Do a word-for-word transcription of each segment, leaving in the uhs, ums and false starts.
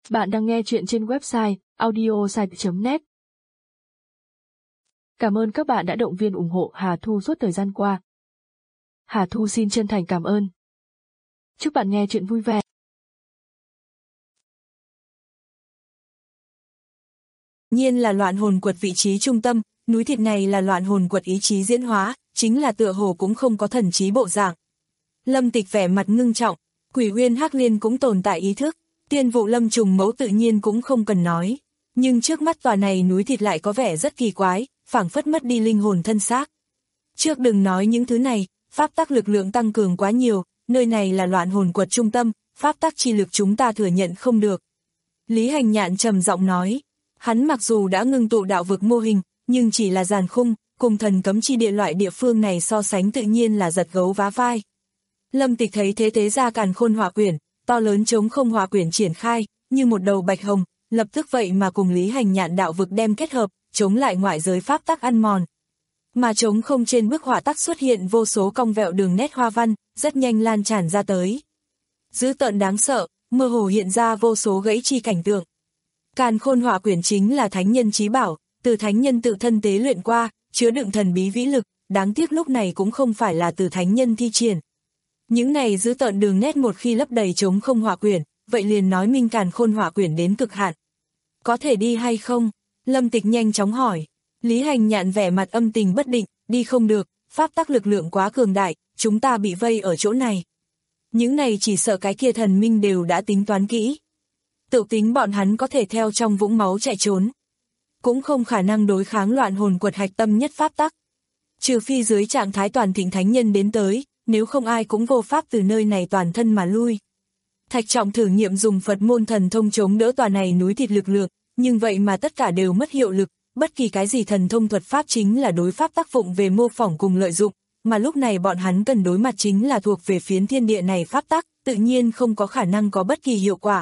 Bạn đang nghe chuyện trên website audiosite chấm net. Cảm ơn các bạn đã động viên ủng hộ Hà Thu suốt thời gian qua. Hà Thu xin chân thành cảm ơn. Chúc bạn nghe chuyện vui vẻ. Nhiên là loạn hồn quật vị trí trung tâm, núi thịt này là loạn hồn quật ý chí diễn hóa, chính là tựa hồ cũng không có thần trí bộ dạng. Lâm Tịch vẻ mặt ngưng trọng, Quỷ Uyên Hắc Liên cũng tồn tại ý thức, Tiên Vụ Lâm Trùng Mẫu tự nhiên cũng không cần nói, nhưng trước mắt tòa này núi thịt lại có vẻ rất kỳ quái, phảng phất mất đi linh hồn thân xác. Trước đừng nói những thứ này, pháp tắc lực lượng tăng cường quá nhiều, nơi này là loạn hồn quật trung tâm, pháp tắc chi lực chúng ta thừa nhận không được. Lý Hành Nhạn trầm giọng nói, hắn mặc dù đã ngưng tụ đạo vực mô hình, nhưng chỉ là giàn khung, cùng thần cấm chi địa loại địa phương này so sánh tự nhiên là giật gấu vá vai. Lâm Tịch thấy thế tế ra càn khôn hỏa quyển, to lớn chống không hỏa quyển triển khai, như một đầu bạch hồng, lập tức vậy mà cùng Lý Hành Nhạn đạo vực đem kết hợp, chống lại ngoại giới pháp tắc ăn mòn. Mà chống không trên bức họa tắc xuất hiện vô số cong vẹo đường nét hoa văn, rất nhanh lan tràn ra tới. Dữ tợn đáng sợ, mơ hồ hiện ra vô số gãy chi cảnh tượng. Càn khôn hỏa quyển chính là thánh nhân chí bảo, từ thánh nhân tự thân tế luyện qua, chứa đựng thần bí vĩ lực, đáng tiếc lúc này cũng không phải là từ thánh nhân thi triển. Những này dữ tợn đường nét một khi lấp đầy chống không hỏa quyển, vậy liền nói minh càn khôn hỏa quyển đến cực hạn. Có thể đi hay không? Lâm Tịch nhanh chóng hỏi. Lý Hành Nhạn vẻ mặt âm tình bất định, đi không được, pháp tắc lực lượng quá cường đại, chúng ta bị vây ở chỗ này. Những này chỉ sợ cái kia thần minh đều đã tính toán kỹ. Tự tính bọn hắn có thể theo trong vũng máu chạy trốn. Cũng không khả năng đối kháng loạn hồn quật hạch tâm nhất pháp tắc. Trừ phi dưới trạng thái toàn thịnh thánh nhân đến tới, nếu không ai cũng vô pháp từ nơi này toàn thân mà lui. Thạch Trọng thử nghiệm dùng Phật môn thần thông chống đỡ tòa này núi thịt lực lượng, nhưng vậy mà tất cả đều mất hiệu lực, bất kỳ cái gì thần thông thuật pháp chính là đối pháp tác dụng về mô phỏng cùng lợi dụng, mà lúc này bọn hắn cần đối mặt chính là thuộc về phiến thiên địa này pháp tắc, tự nhiên không có khả năng có bất kỳ hiệu quả.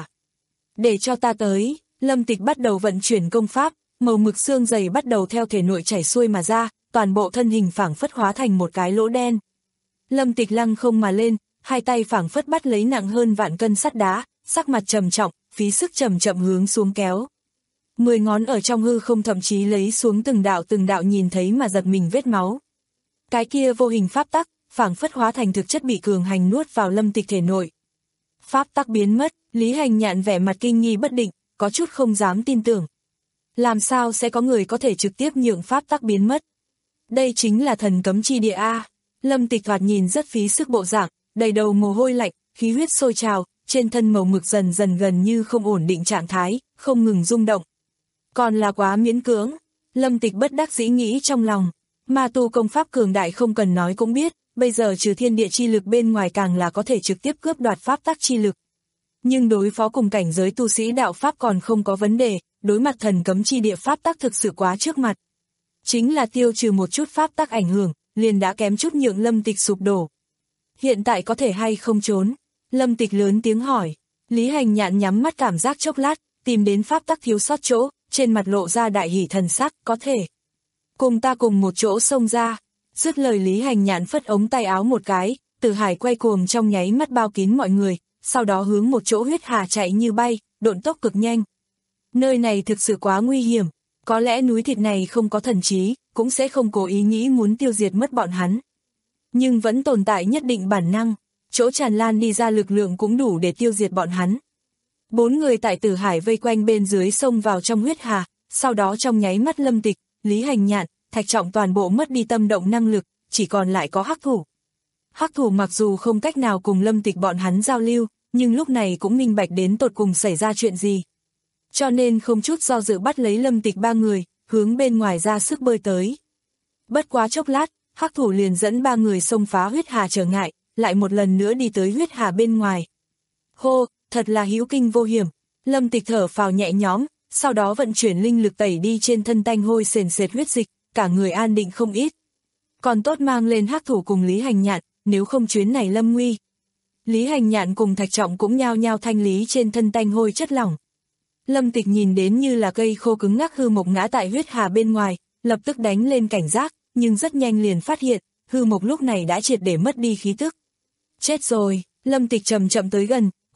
Để cho ta tới, Lâm Tịch bắt đầu vận chuyển công pháp, màu mực xương dày bắt đầu theo thể nội chảy xuôi mà ra, toàn bộ thân hình phảng phất hóa thành một cái lỗ đen. Lâm Tịch lăng không mà lên, hai tay phảng phất bắt lấy nặng hơn vạn cân sắt đá, sắc mặt trầm trọng, phí sức chậm chậm hướng xuống kéo. Mười ngón ở trong hư không thậm chí lấy xuống từng đạo từng đạo nhìn thấy mà giật mình vết máu. Cái kia vô hình pháp tắc, phảng phất hóa thành thực chất bị cường hành nuốt vào Lâm Tịch thể nội. Pháp tắc biến mất, Lý Hành Nhạn vẻ mặt kinh nghi bất định, có chút không dám tin tưởng. Làm sao sẽ có người có thể trực tiếp nhượng pháp tắc biến mất? Đây chính là thần cấm chi địa A. Lâm Tịch thoạt nhìn rất phí sức bộ dạng, đầy đầu mồ hôi lạnh, khí huyết sôi trào, trên thân màu mực dần dần gần như không ổn định trạng thái, không ngừng rung động. Còn là quá miễn cưỡng, Lâm Tịch bất đắc dĩ nghĩ trong lòng, ma tu công pháp cường đại không cần nói cũng biết, bây giờ trừ thiên địa chi lực bên ngoài càng là có thể trực tiếp cướp đoạt pháp tắc chi lực. Nhưng đối phó cùng cảnh giới tu sĩ đạo pháp còn không có vấn đề, đối mặt thần cấm chi địa pháp tắc thực sự quá trước mặt. Chính là tiêu trừ một chút pháp tắc ảnh hưởng, liền đã kém chút nhượng Lâm Tịch sụp đổ. Hiện tại có thể hay không trốn? Lâm Tịch lớn tiếng hỏi. Lý Hành Nhạn nhắm mắt cảm giác chốc lát, tìm đến pháp tắc thiếu sót chỗ, trên mặt lộ ra đại hỉ thần sắc, có thể. Cùng ta cùng một chỗ xông ra. Dứt lời Lý Hành Nhạn phất ống tay áo một cái, Tử Hải quay cuồng trong nháy mắt bao kín mọi người, sau đó hướng một chỗ huyết hà chạy như bay, độn tốc cực nhanh. Nơi này thực sự quá nguy hiểm, có lẽ núi thịt này không có thần trí, cũng sẽ không cố ý nghĩ muốn tiêu diệt mất bọn hắn. Nhưng vẫn tồn tại nhất định bản năng, chỗ tràn lan đi ra lực lượng cũng đủ để tiêu diệt bọn hắn. Bốn người tại Tử Hải vây quanh bên dưới xông vào trong huyết hà, sau đó trong nháy mắt Lâm Tịch, Lý Hành Nhạn, Thạch Trọng toàn bộ mất đi tâm động năng lực, chỉ còn lại có Hắc Thủ. Hắc Thủ mặc dù không cách nào cùng Lâm Tịch bọn hắn giao lưu, nhưng lúc này cũng minh bạch đến tột cùng xảy ra chuyện gì. Cho nên không chút do dự bắt lấy Lâm Tịch ba người, hướng bên ngoài ra sức bơi tới. Bất quá chốc lát, Hắc Thủ liền dẫn ba người xông phá huyết hà trở ngại, lại một lần nữa đi tới huyết hà bên ngoài. Hô, thật là hữu kinh vô hiểm. Lâm Tịch thở phào nhẹ nhõm, sau đó vận chuyển linh lực tẩy đi trên thân tanh hôi sền sệt huyết dịch, cả người an định không ít. Còn tốt mang lên Hắc Thủ cùng Lý Hành Nhạn, nếu không chuyến này lâm nguy. Lý Hành Nhạn cùng Thạch Trọng cũng nhao nhao thanh lý trên thân tanh hôi chất lỏng. Lâm Tịch nhìn đến như là cây khô cứng ngắc hư mộc ngã tại huyết hà bên ngoài, lập tức đánh lên cảnh giác, nhưng rất nhanh liền phát hiện, hư mộc lúc này đã triệt để mất đi khí tức. Chết rồi, Lâm Tịch chậm chậm tới gần,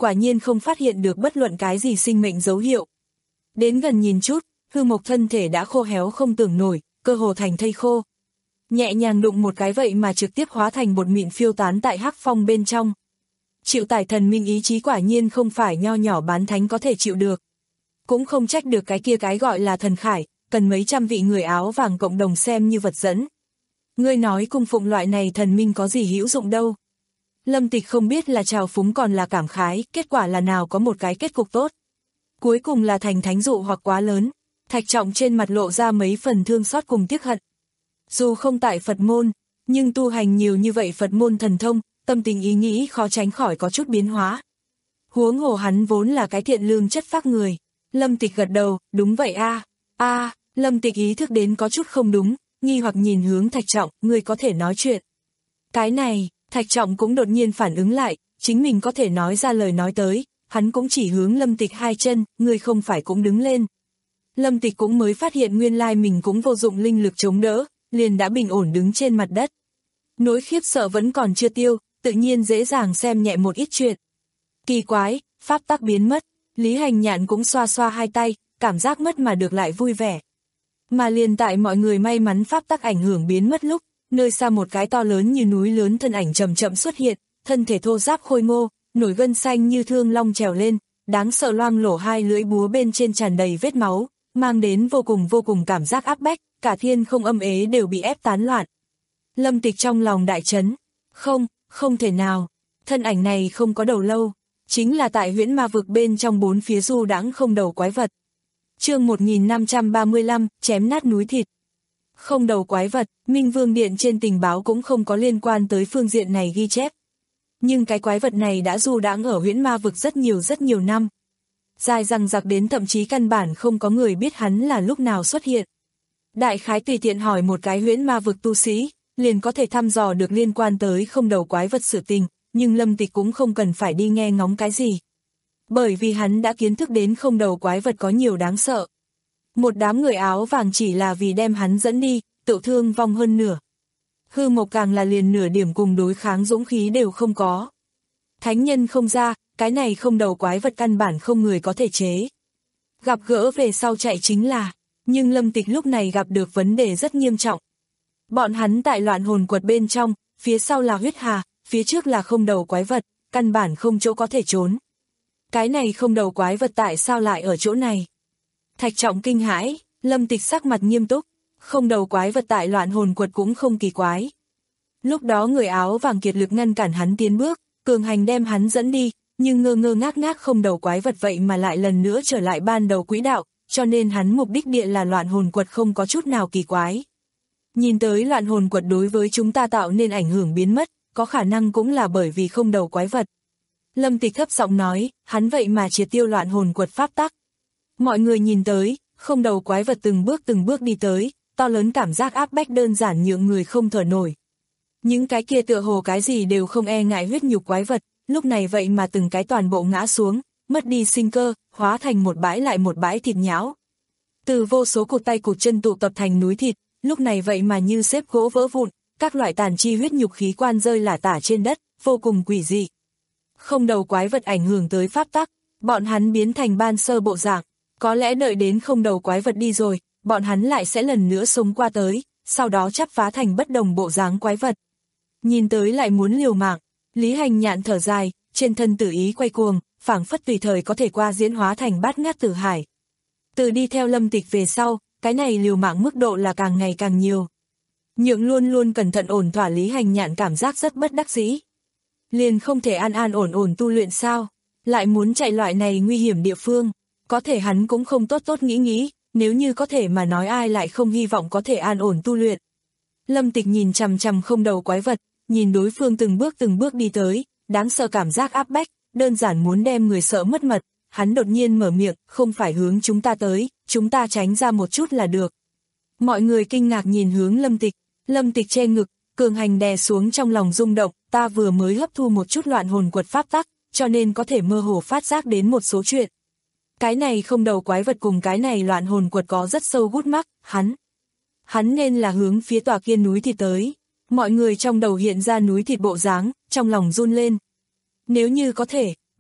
quả nhiên không phát hiện được bất luận cái gì sinh mệnh dấu hiệu. Đến gần nhìn chút, hư mộc thân thể đã khô héo không tưởng nổi, cơ hồ thành thây khô. Nhẹ nhàng đụng một cái vậy mà trực tiếp hóa thành bột mịn phiêu tán tại hắc phong bên trong. Chịu tải thần minh ý chí quả nhiên không phải nho nhỏ bán thánh có thể chịu được. Cũng không trách được cái kia cái gọi là thần khải, cần mấy trăm vị người áo vàng cộng đồng xem như vật dẫn. Ngươi nói cung phụng loại này thần minh có gì hữu dụng đâu. Lâm Tịch không biết là trào phúng còn là cảm khái, kết quả là nào có một cái kết cục tốt. Cuối cùng là thành thánh dụ hoặc quá lớn, Thạch Trọng trên mặt lộ ra mấy phần thương xót cùng tiếc hận. Dù không tại Phật môn, nhưng tu hành nhiều như vậy Phật môn thần thông, tâm tình ý nghĩ khó tránh khỏi có chút biến hóa. Huống hồ hắn vốn là cái thiện lương chất phác người. Lâm Tịch gật đầu, đúng vậy a. A, Lâm Tịch ý thức đến có chút không đúng, nghi hoặc nhìn hướng Thạch Trọng, ngươi có thể nói chuyện. Cái này, Thạch Trọng cũng đột nhiên phản ứng lại, chính mình có thể nói ra lời nói tới, hắn cũng chỉ hướng Lâm Tịch hai chân, ngươi không phải cũng đứng lên. Lâm Tịch cũng mới phát hiện nguyên lai mình cũng vô dụng linh lực chống đỡ, liền đã bình ổn đứng trên mặt đất. Nỗi khiếp sợ vẫn còn chưa tiêu, tự nhiên dễ dàng xem nhẹ một ít chuyện. Kỳ quái, pháp tắc biến mất, Lý Hành Nhạn cũng xoa xoa hai tay, cảm giác mất mà được lại vui vẻ. Mà liền tại mọi người may mắn pháp tắc ảnh hưởng biến mất lúc, nơi xa một cái to lớn như núi lớn thân ảnh chậm chậm xuất hiện, thân thể thô ráp khôi ngô, nổi gân xanh như thương long trèo lên, đáng sợ loang lổ hai lưỡi búa bên trên tràn đầy vết máu, mang đến vô cùng vô cùng cảm giác áp bách, cả thiên không âm ế đều bị ép tán loạn. Lâm Tịch trong lòng đại chấn, không, không thể nào, thân ảnh này không có đầu lâu, chính là tại huyễn ma vực bên trong bốn phía du đãng không đầu quái vật. Chương một nghìn năm trăm ba mươi lăm, chém nát núi thịt. Không đầu quái vật, Minh Vương Điện trên tình báo cũng không có liên quan tới phương diện này ghi chép. Nhưng cái quái vật này đã du đãng ở huyễn ma vực rất nhiều rất nhiều năm. Dài rằng giặc đến thậm chí căn bản không có người biết hắn là lúc nào xuất hiện. Đại khái tùy tiện hỏi một cái huyễn ma vực tu sĩ, liền có thể thăm dò được liên quan tới không đầu quái vật sự tình, nhưng Lâm Tịch cũng không cần phải đi nghe ngóng cái gì. Bởi vì hắn đã kiến thức đến không đầu quái vật có nhiều đáng sợ. Một đám người áo vàng chỉ là vì đem hắn dẫn đi, tự thương vong hơn nửa. Hư Mộc càng là liền nửa điểm cùng đối kháng dũng khí đều không có. Thánh nhân không ra, cái này không đầu quái vật căn bản không người có thể chế. Gặp gỡ về sau chạy chính là, nhưng Lâm Tịch lúc này gặp được vấn đề rất nghiêm trọng. Bọn hắn tại loạn hồn quật bên trong, phía sau là huyết hà, phía trước là không đầu quái vật, căn bản không chỗ có thể trốn. Cái này không đầu quái vật tại sao lại ở chỗ này? Thạch Trọng kinh hãi, Lâm Tịch sắc mặt nghiêm túc, không đầu quái vật tại loạn hồn quật cũng không kỳ quái. Lúc đó người áo vàng kiệt lực ngăn cản hắn tiến bước, cường hành đem hắn dẫn đi, nhưng ngơ ngơ ngác ngác không đầu quái vật vậy mà lại lần nữa trở lại ban đầu quỹ đạo, cho nên hắn mục đích địa là loạn hồn quật không có chút nào kỳ quái. Nhìn tới loạn hồn quật đối với chúng ta tạo nên ảnh hưởng biến mất, có khả năng cũng là bởi vì không đầu quái vật. Lâm Tịch thấp giọng nói, hắn vậy mà triệt tiêu loạn hồn quật pháp tắc. Mọi người nhìn tới, không đầu quái vật từng bước từng bước đi tới, to lớn cảm giác áp bách đơn giản nhượng người không thở nổi. Những cái kia tựa hồ cái gì đều không e ngại huyết nhục quái vật, lúc này vậy mà từng cái toàn bộ ngã xuống, mất đi sinh cơ, hóa thành một bãi lại một bãi thịt nhão. Từ vô số cụt tay cụt chân tụ tập thành núi thịt, lúc này vậy mà như xếp gỗ vỡ vụn, các loại tàn chi huyết nhục khí quan rơi lả tả trên đất, vô cùng quỷ dị. Không đầu quái vật ảnh hưởng tới pháp tắc, bọn hắn biến thành ban sơ bộ dạng, có lẽ đợi đến không đầu quái vật đi rồi, bọn hắn lại sẽ lần nữa sống qua tới, sau đó chắp phá thành bất đồng bộ dáng quái vật. Nhìn tới lại muốn liều mạng, Lý Hành Nhạn thở dài, trên thân tử ý quay cuồng, phảng phất tùy thời có thể qua diễn hóa thành bát ngát tử hải. Từ đi theo Lâm Tịch về sau, cái này liều mạng mức độ là càng ngày càng nhiều. Nhượng luôn luôn cẩn thận ổn thỏa Lý Hành Nhạn cảm giác rất bất đắc dĩ. Liền không thể an an ổn ổn tu luyện sao, lại muốn chạy loại này nguy hiểm địa phương, có thể hắn cũng không tốt tốt nghĩ nghĩ, nếu như có thể mà nói ai lại không hy vọng có thể an ổn tu luyện. Lâm Tịch nhìn chằm chằm không đầu quái vật, nhìn đối phương từng bước từng bước đi tới, đáng sợ cảm giác áp bách, đơn giản muốn đem người sợ mất mật, hắn đột nhiên mở miệng, không phải hướng chúng ta tới, chúng ta tránh ra một chút là được. Mọi người kinh ngạc nhìn hướng Lâm Tịch, Lâm Tịch che ngực, cường hành đè xuống trong lòng rung động, ta vừa mới hấp thu một chút loạn hồn quật pháp tắc, cho nên có thể mơ hồ phát giác đến một số chuyện. Cái này không đầu quái vật cùng cái này loạn hồn quật có rất sâu gút mắc, hắn. Hắn nên là hướng phía tòa kia núi thịt tới. Mọi người trong đầu hiện ra núi thịt bộ dáng, trong lòng run lên. Nếu như có thể,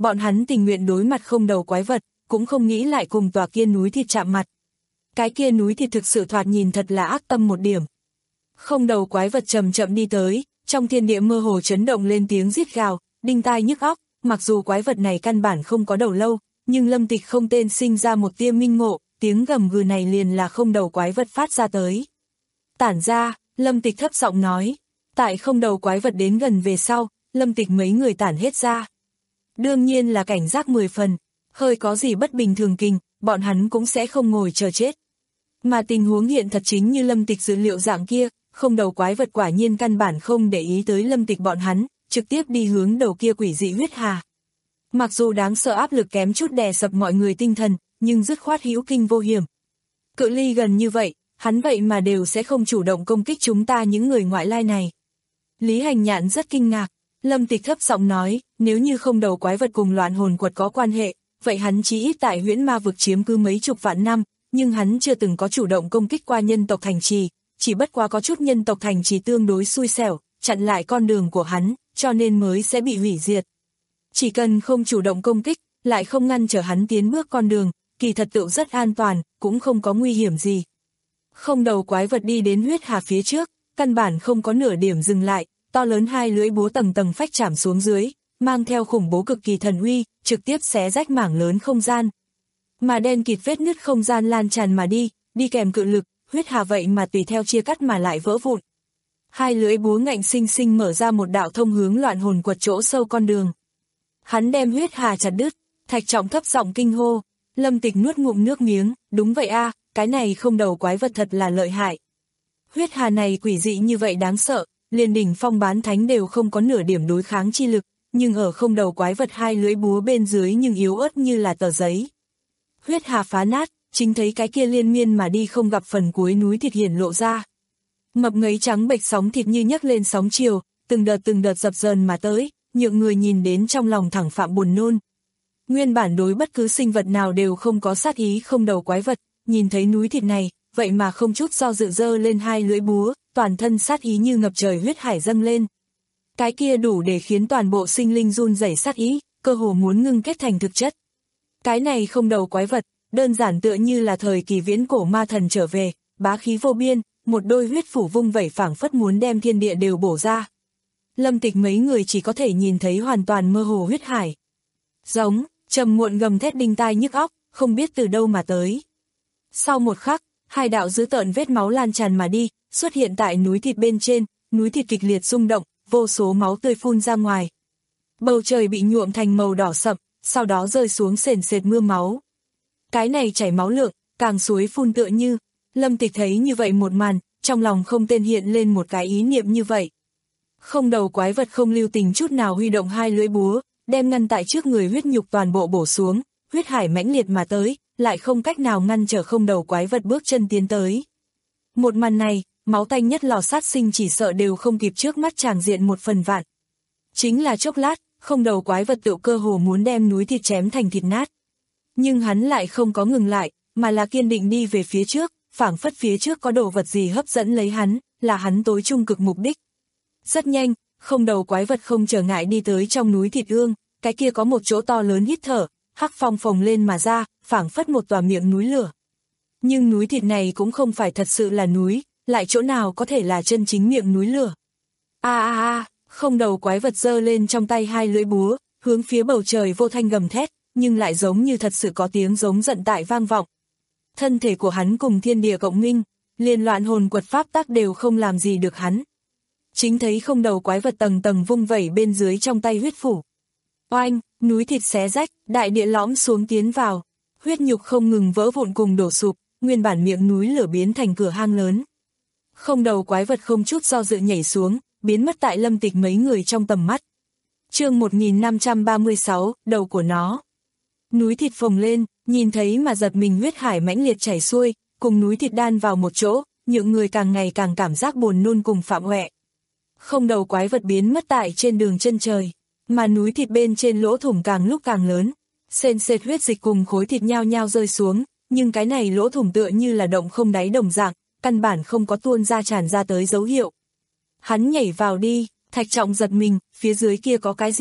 bọn hắn tình nguyện đối mặt không đầu quái vật, cũng không nghĩ lại cùng tòa kia núi thịt chạm mặt. Cái kia núi thịt thực sự thoạt nhìn thật là ác tâm một điểm. Không đầu quái vật chậm chậm đi tới, trong thiên địa mơ hồ chấn động lên tiếng rít gào, đinh tai nhức óc, mặc dù quái vật này căn bản không có đầu lâu, nhưng Lâm Tịch không tên sinh ra một tia minh ngộ, tiếng gầm gừ này liền là không đầu quái vật phát ra tới. Tản ra, Lâm Tịch thấp giọng nói, tại không đầu quái vật đến gần về sau, Lâm Tịch mấy người tản hết ra. Đương nhiên là cảnh giác mười phần, hơi có gì bất bình thường kinh, bọn hắn cũng sẽ không ngồi chờ chết. Mà tình huống hiện thật chính như Lâm Tịch dự liệu dạng kia, không đầu quái vật quả nhiên căn bản không để ý tới Lâm Tịch bọn hắn, trực tiếp đi hướng đầu kia quỷ dị huyết hà. Mặc dù đáng sợ áp lực kém chút đè sập mọi người tinh thần, nhưng dứt khoát hữu kinh vô hiểm. Cự ly gần như vậy, hắn vậy mà đều sẽ không chủ động công kích chúng ta những người ngoại lai này. Lý Hành Nhạn rất kinh ngạc, Lâm Tịch thấp giọng nói, nếu như không đầu quái vật cùng loạn hồn quật có quan hệ, vậy hắn chỉ ít tại huyễn ma vực chiếm cứ mấy chục vạn năm, nhưng hắn chưa từng có chủ động công kích qua nhân tộc thành trì, chỉ bất quá có chút nhân tộc thành trì tương đối xui xẻo, chặn lại con đường của hắn, cho nên mới sẽ bị hủy diệt. Chỉ cần không chủ động công kích, lại không ngăn trở hắn tiến bước con đường, kỳ thật tựu rất an toàn, cũng không có nguy hiểm gì. Không đầu quái vật đi đến huyết hà phía trước, căn bản không có nửa điểm dừng lại, to lớn hai lưỡi búa tầng tầng phách chạm xuống dưới, mang theo khủng bố cực kỳ thần uy, trực tiếp xé rách mảng lớn không gian. Mà đen kịt vết nứt không gian lan tràn mà đi, đi kèm cự lực, huyết hà vậy mà tùy theo chia cắt mà lại vỡ vụn. Hai lưỡi búa ngạnh sinh sinh mở ra một đạo thông hướng loạn hồn quật chỗ sâu con đường. Hắn đem huyết hà chặt đứt, Thạch Trọng thấp giọng kinh hô, Lâm Tịch nuốt ngụm nước miếng, đúng vậy a, cái này không đầu quái vật thật là lợi hại. Huyết hà này quỷ dị như vậy đáng sợ, liền đỉnh phong bán thánh đều không có nửa điểm đối kháng chi lực, nhưng ở không đầu quái vật hai lưỡi búa bên dưới nhưng yếu ớt như là tờ giấy. Huyết hà phá nát, chính thấy cái kia liên miên mà đi không gặp phần cuối núi thịt hiển lộ ra. Mập ngấy trắng bệch sóng thịt như nhấc lên sóng chiều, từng đợt từng đợt dập dờn mà tới, nhượng người nhìn đến trong lòng thẳng phạm buồn nôn. Nguyên bản đối bất cứ sinh vật nào đều không có sát ý không đầu quái vật, nhìn thấy núi thịt này, vậy mà không chút do dự dơ lên hai lưỡi búa, toàn thân sát ý như ngập trời huyết hải dâng lên. Cái kia đủ để khiến toàn bộ sinh linh run rẩy sát ý, cơ hồ muốn ngưng kết thành thực chất. Cái này không đầu quái vật, đơn giản tựa như là thời kỳ viễn cổ ma thần trở về, bá khí vô biên, một đôi huyết phủ vung vẩy phảng phất muốn đem thiên địa đều bổ ra. Lâm Tịch mấy người chỉ có thể nhìn thấy hoàn toàn mơ hồ huyết hải. Giống, trầm muộn gầm thét đinh tai nhức óc, không biết từ đâu mà tới. Sau một khắc, hai đạo dữ tợn vết máu lan tràn mà đi, xuất hiện tại núi thịt bên trên, núi thịt kịch liệt rung động, vô số máu tươi phun ra ngoài. Bầu trời bị nhuộm thành màu đỏ sậm, sau đó rơi xuống sền sệt mưa máu. Cái này chảy máu lượng, càng suối phun tựa như, Lâm Tịch thấy như vậy một màn, trong lòng không tên hiện lên một cái ý niệm như vậy. Không đầu quái vật không lưu tình chút nào huy động hai lưỡi búa, đem ngăn tại trước người huyết nhục toàn bộ bổ xuống, huyết hải mãnh liệt mà tới, lại không cách nào ngăn trở không đầu quái vật bước chân tiến tới. Một màn này, máu tanh nhất lò sát sinh chỉ sợ đều không kịp trước mắt tràng diện một phần vạn. Chính là chốc lát, không đầu quái vật tự cơ hồ muốn đem núi thịt chém thành thịt nát. Nhưng hắn lại không có ngừng lại, mà là kiên định đi về phía trước, phảng phất phía trước có đồ vật gì hấp dẫn lấy hắn, là hắn tối trung cực mục đích. Rất nhanh, không đầu quái vật không trở ngại đi tới trong núi thịt ương, cái kia có một chỗ to lớn hít thở, hắc phong phồng lên mà ra, phảng phất một tòa miệng núi lửa. Nhưng núi thịt này cũng không phải thật sự là núi, lại chỗ nào có thể là chân chính miệng núi lửa. A a a, không đầu quái vật giơ lên trong tay hai lưỡi búa, hướng phía bầu trời vô thanh gầm thét, nhưng lại giống như thật sự có tiếng giống giận tại vang vọng. Thân thể của hắn cùng thiên địa cộng minh, liền loạn hồn quật pháp tắc đều không làm gì được hắn. Chính thấy không đầu quái vật tầng tầng vung vẩy bên dưới trong tay huyết phủ. Oanh, núi thịt xé rách, đại địa lõm xuống tiến vào, huyết nhục không ngừng vỡ vụn cùng đổ sụp, nguyên bản miệng núi lửa biến thành cửa hang lớn. Không đầu quái vật không chút do dự nhảy xuống, biến mất tại Lâm Tịch mấy người trong tầm mắt. Chương một nghìn năm trăm ba mươi sáu, đầu của nó. Núi thịt phồng lên, nhìn thấy mà giật mình huyết hải mãnh liệt chảy xuôi, cùng núi thịt đan vào một chỗ, những người càng ngày càng cảm giác buồn nôn cùng phạm hoẹ. Không đầu quái vật biến mất tại trên đường chân trời, mà núi thịt bên trên lỗ thủng càng lúc càng lớn, sền sệt huyết dịch cùng khối thịt nhao nhao rơi xuống, nhưng cái này lỗ thủng tựa như là động không đáy đồng dạng, căn bản không có tuôn ra tràn ra tới dấu hiệu. Hắn nhảy vào đi, Thạch Trọng giật mình, phía dưới kia có cái gì?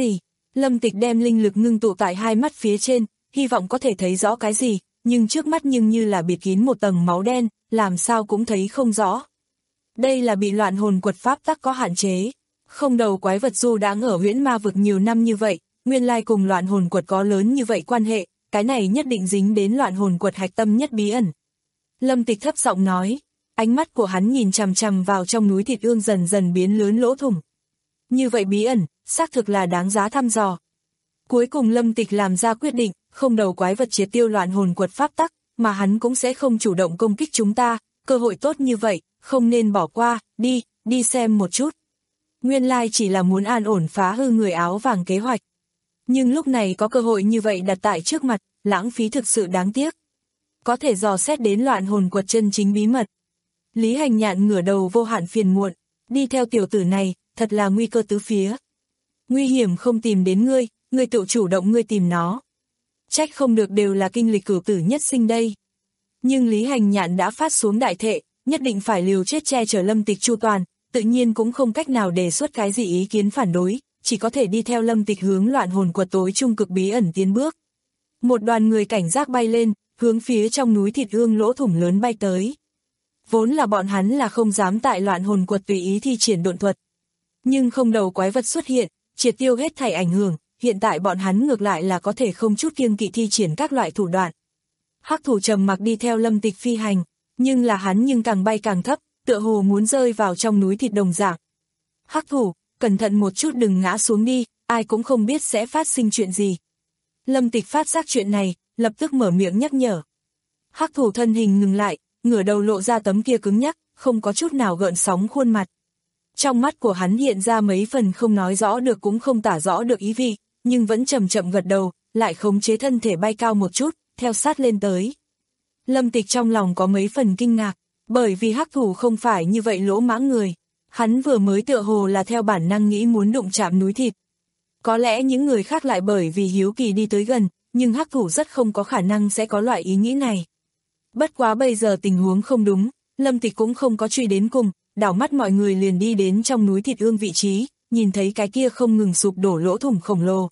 Lâm Tịch đem linh lực ngưng tụ tại hai mắt phía trên, hy vọng có thể thấy rõ cái gì, nhưng trước mắt nhưng như là bịt kín một tầng máu đen, làm sao cũng thấy không rõ. Đây là bị loạn hồn quật pháp tắc có hạn chế. Không đầu quái vật du đãng ở huyễn ma vực nhiều năm như vậy, nguyên lai cùng loạn hồn quật có lớn như vậy quan hệ, cái này nhất định dính đến loạn hồn quật hạch tâm nhất bí ẩn. Lâm Tịch thấp giọng nói, ánh mắt của hắn nhìn chằm chằm vào trong núi thịt ương dần dần biến lớn lỗ thủng. Như vậy bí ẩn, xác thực là đáng giá thăm dò. Cuối cùng Lâm Tịch làm ra quyết định, không đầu quái vật triệt tiêu loạn hồn quật pháp tắc, mà hắn cũng sẽ không chủ động công kích chúng ta, cơ hội tốt như vậy, không nên bỏ qua, đi, đi xem một chút. Nguyên lai chỉ là muốn an ổn phá hư người áo vàng kế hoạch. Nhưng lúc này có cơ hội như vậy đặt tại trước mặt, lãng phí thực sự đáng tiếc. Có thể dò xét đến loạn hồn quật chân chính bí mật. Lý Hành Nhạn ngửa đầu vô hạn phiền muộn, đi theo tiểu tử này, thật là nguy cơ tứ phía. Nguy hiểm không tìm đến ngươi, ngươi tự chủ động ngươi tìm nó. Trách không được đều là kinh lịch cửu tử nhất sinh đây. Nhưng Lý Hành Nhạn đã phát xuống đại thệ, nhất định phải liều chết che chở Lâm Tịch chu toàn, tự nhiên cũng không cách nào đề xuất cái gì ý kiến phản đối, chỉ có thể đi theo Lâm Tịch hướng loạn hồn quật tối trung cực bí ẩn tiến bước. Một đoàn người cảnh giác bay lên, hướng phía trong núi thịt ương lỗ thủng lớn bay tới. Vốn là bọn hắn là không dám tại loạn hồn quật tùy ý thi triển độn thuật. Nhưng không đầu quái vật xuất hiện, triệt tiêu hết thảy ảnh hưởng, hiện tại bọn hắn ngược lại là có thể không chút kiêng kỵ thi triển các loại thủ đoạn. Hắc thủ trầm mặc đi theo Lâm Tịch phi hành, nhưng là hắn nhưng càng bay càng thấp, tựa hồ muốn rơi vào trong núi thịt đồng dạng. Hắc thủ, cẩn thận một chút đừng ngã xuống đi, ai cũng không biết sẽ phát sinh chuyện gì. Lâm Tịch phát giác chuyện này, lập tức mở miệng nhắc nhở. Hắc thủ thân hình ngừng lại, ngửa đầu lộ ra tấm kia cứng nhắc, không có chút nào gợn sóng khuôn mặt. Trong mắt của hắn hiện ra mấy phần không nói rõ được cũng không tả rõ được ý vị, nhưng vẫn chậm chậm gật đầu, lại khống chế thân thể bay cao một chút, theo sát lên tới. Lâm Tịch trong lòng có mấy phần kinh ngạc, bởi vì hắc thủ không phải như vậy lỗ mãng người. Hắn vừa mới tựa hồ là theo bản năng nghĩ muốn đụng chạm núi thịt. Có lẽ những người khác lại bởi vì hiếu kỳ đi tới gần, nhưng hắc thủ rất không có khả năng sẽ có loại ý nghĩ này. Bất quá bây giờ tình huống không đúng, Lâm Tịch cũng không có truy đến cùng, đảo mắt mọi người liền đi đến trong núi thịt ương vị trí, nhìn thấy cái kia không ngừng sụp đổ lỗ thủng khổng lồ.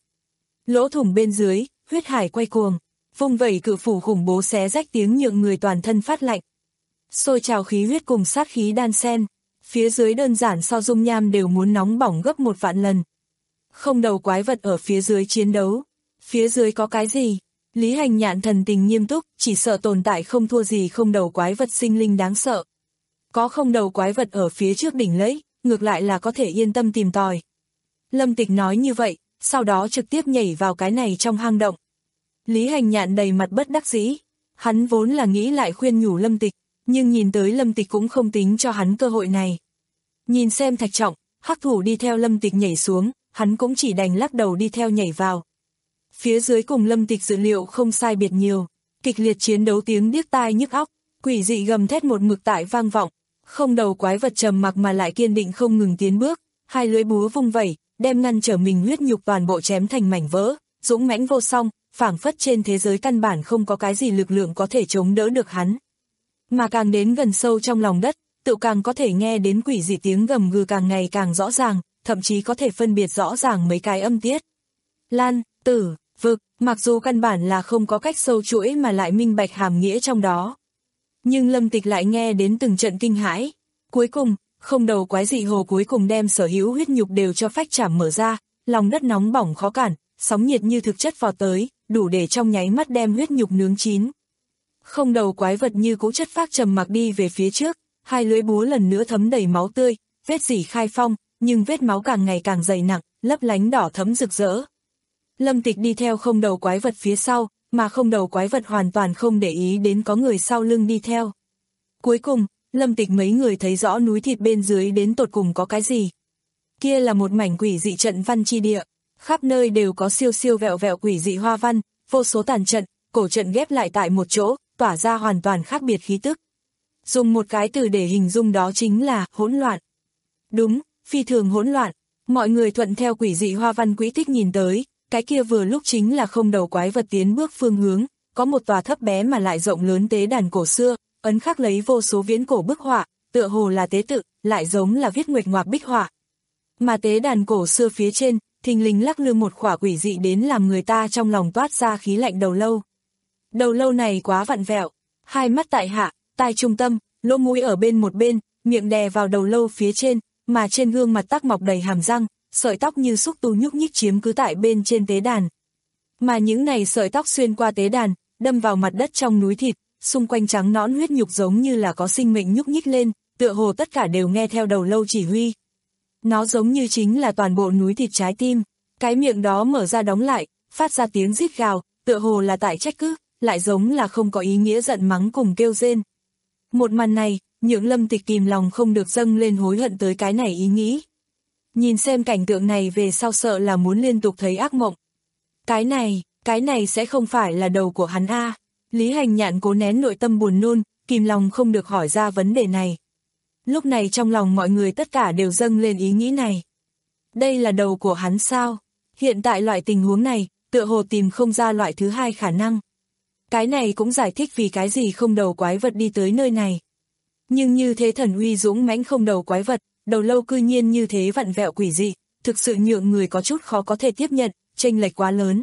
Lỗ thủng bên dưới, huyết hải quay cuồng, vung vẩy cự phủ khủng bố xé rách tiếng nhượng người toàn thân phát lạnh. Sôi trào khí huyết cùng sát khí đan xen, phía dưới đơn giản so dung nham đều muốn nóng bỏng gấp một vạn lần. Không đầu quái vật ở phía dưới chiến đấu, phía dưới có cái gì? Lý Hành Nhạn thần tình nghiêm túc, chỉ sợ tồn tại không thua gì không đầu quái vật sinh linh đáng sợ. Có không đầu quái vật ở phía trước đỉnh lấy, ngược lại là có thể yên tâm tìm tòi. Lâm Tịch nói như vậy, sau đó trực tiếp nhảy vào cái này trong hang động. Lý Hành Nhạn đầy mặt bất đắc dĩ, hắn vốn là nghĩ lại khuyên nhủ Lâm Tịch, nhưng nhìn tới Lâm Tịch cũng không tính cho hắn cơ hội này. Nhìn xem Thạch Trọng, hắc thủ đi theo Lâm Tịch nhảy xuống, hắn cũng chỉ đành lắc đầu đi theo nhảy vào. Phía dưới cùng Lâm Tịch dự liệu không sai biệt nhiều, kịch liệt chiến đấu tiếng điếc tai nhức óc, quỷ dị gầm thét một mực tại vang vọng, không đầu quái vật trầm mặc mà lại kiên định không ngừng tiến bước, hai lưỡi búa vung vẩy, đem ngăn trở mình huyết nhục toàn bộ chém thành mảnh vỡ, dũng mãnh vô song, phảng phất trên thế giới căn bản không có cái gì lực lượng có thể chống đỡ được hắn. Mà càng đến gần sâu trong lòng đất, tự càng có thể nghe đến quỷ dị tiếng gầm gừ càng ngày càng rõ ràng, thậm chí có thể phân biệt rõ ràng mấy cái âm tiết. Lan, tử, vực, mặc dù căn bản là không có cách sâu chuỗi mà lại minh bạch hàm nghĩa trong đó. Nhưng Lâm Tịch lại nghe đến từng trận kinh hãi. Cuối cùng, không đầu quái dị hồ cuối cùng đem sở hữu huyết nhục đều cho phách chảm mở ra, lòng đất nóng bỏng khó cản, sóng nhiệt như thực chất vọt tới, đủ để trong nháy mắt đem huyết nhục nướng chín. Không đầu quái vật như cũ chất phác trầm mặc đi về phía trước, hai lưỡi búa lần nữa thấm đầy máu tươi, vết rỉ khai phong, nhưng vết máu càng ngày càng dày nặng, lấp lánh đỏ thấm rực rỡ. Lâm Tịch đi theo không đầu quái vật phía sau, mà không đầu quái vật hoàn toàn không để ý đến có người sau lưng đi theo. Cuối cùng, Lâm Tịch mấy người thấy rõ núi thịt bên dưới đến tột cùng có cái gì. Kia là một mảnh quỷ dị trận văn chi địa, khắp nơi đều có siêu siêu vẹo vẹo quỷ dị hoa văn, vô số tàn trận, cổ trận ghép lại tại một chỗ, tỏa ra hoàn toàn khác biệt khí tức. Dùng một cái từ để hình dung đó chính là hỗn loạn. Đúng, phi thường hỗn loạn, mọi người thuận theo quỷ dị hoa văn quỹ tích nhìn tới, cái kia vừa lúc chính là không đầu quái vật tiến bước phương hướng, có một tòa thấp bé mà lại rộng lớn tế đàn cổ xưa, ấn khắc lấy vô số viễn cổ bức họa, tựa hồ là tế tự, lại giống là viết nguệch ngoạc bích họa. Mà tế đàn cổ xưa phía trên, thình lình lắc lư một khỏa quỷ dị đến làm người ta trong lòng toát ra khí lạnh đầu lâu. Đầu lâu này quá vặn vẹo, hai mắt tại hạ, tai trung tâm, lỗ mũi ở bên một bên, miệng đè vào đầu lâu phía trên, mà trên gương mặt tắc mọc đầy hàm răng, sợi tóc như xúc tu nhúc nhích chiếm cứ tại bên trên tế đàn. Mà những này sợi tóc xuyên qua tế đàn, đâm vào mặt đất trong núi thịt, xung quanh trắng nõn huyết nhục giống như là có sinh mệnh nhúc nhích lên, tựa hồ tất cả đều nghe theo đầu lâu chỉ huy. Nó giống như chính là toàn bộ núi thịt trái tim, cái miệng đó mở ra đóng lại, phát ra tiếng rít gào, tựa hồ là tại trách cứ, lại giống là không có ý nghĩa giận mắng cùng kêu rên. Một màn này, nhượng Lâm Tịch kìm lòng không được dâng lên hối hận tới cái này ý nghĩ. Nhìn xem cảnh tượng này về sau sợ là muốn liên tục thấy ác mộng. Cái này, cái này sẽ không phải là đầu của hắn a. Lý Hành Nhạn cố nén nội tâm buồn nôn, kìm lòng không được hỏi ra vấn đề này. Lúc này trong lòng mọi người tất cả đều dâng lên ý nghĩ này. Đây là đầu của hắn sao? Hiện tại loại tình huống này, tựa hồ tìm không ra loại thứ hai khả năng. Cái này cũng giải thích vì cái gì không đầu quái vật đi tới nơi này. Nhưng như thế thần uy dũng mãnh không đầu quái vật, đầu lâu cư nhiên như thế vặn vẹo quỷ dị, thực sự nhượng người có chút khó có thể tiếp nhận, chênh lệch quá lớn.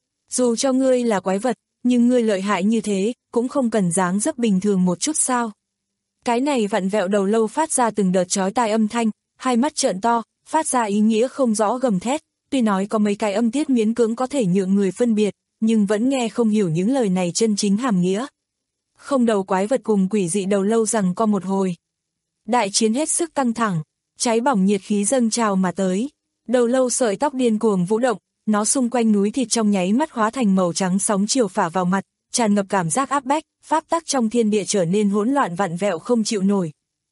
Dù cho ngươi là quái vật, nhưng ngươi lợi hại như thế, cũng không cần dáng dấp bình thường một chút sao. Cái này vặn vẹo đầu lâu phát ra từng đợt chói tai âm thanh, hai mắt trợn to, phát ra ý nghĩa không rõ gầm thét, tuy nói có mấy cái âm tiết miễn cưỡng có thể nhượng người phân biệt, nhưng vẫn nghe không hiểu những lời này chân chính hàm nghĩa. Không đầu quái vật cùng quỷ dị đầu lâu rằng co một hồi. Đại chiến hết sức căng thẳng, cháy bỏng nhiệt khí dâng trào mà tới. Đầu lâu sợi tóc điên cuồng vũ động, nó xung quanh núi thịt trong nháy mắt hóa thành màu trắng sóng chiều phả vào mặt, tràn ngập cảm giác áp bách, pháp tắc trong thiên địa trở nên hỗn loạn vặn vẹo không chịu nổi.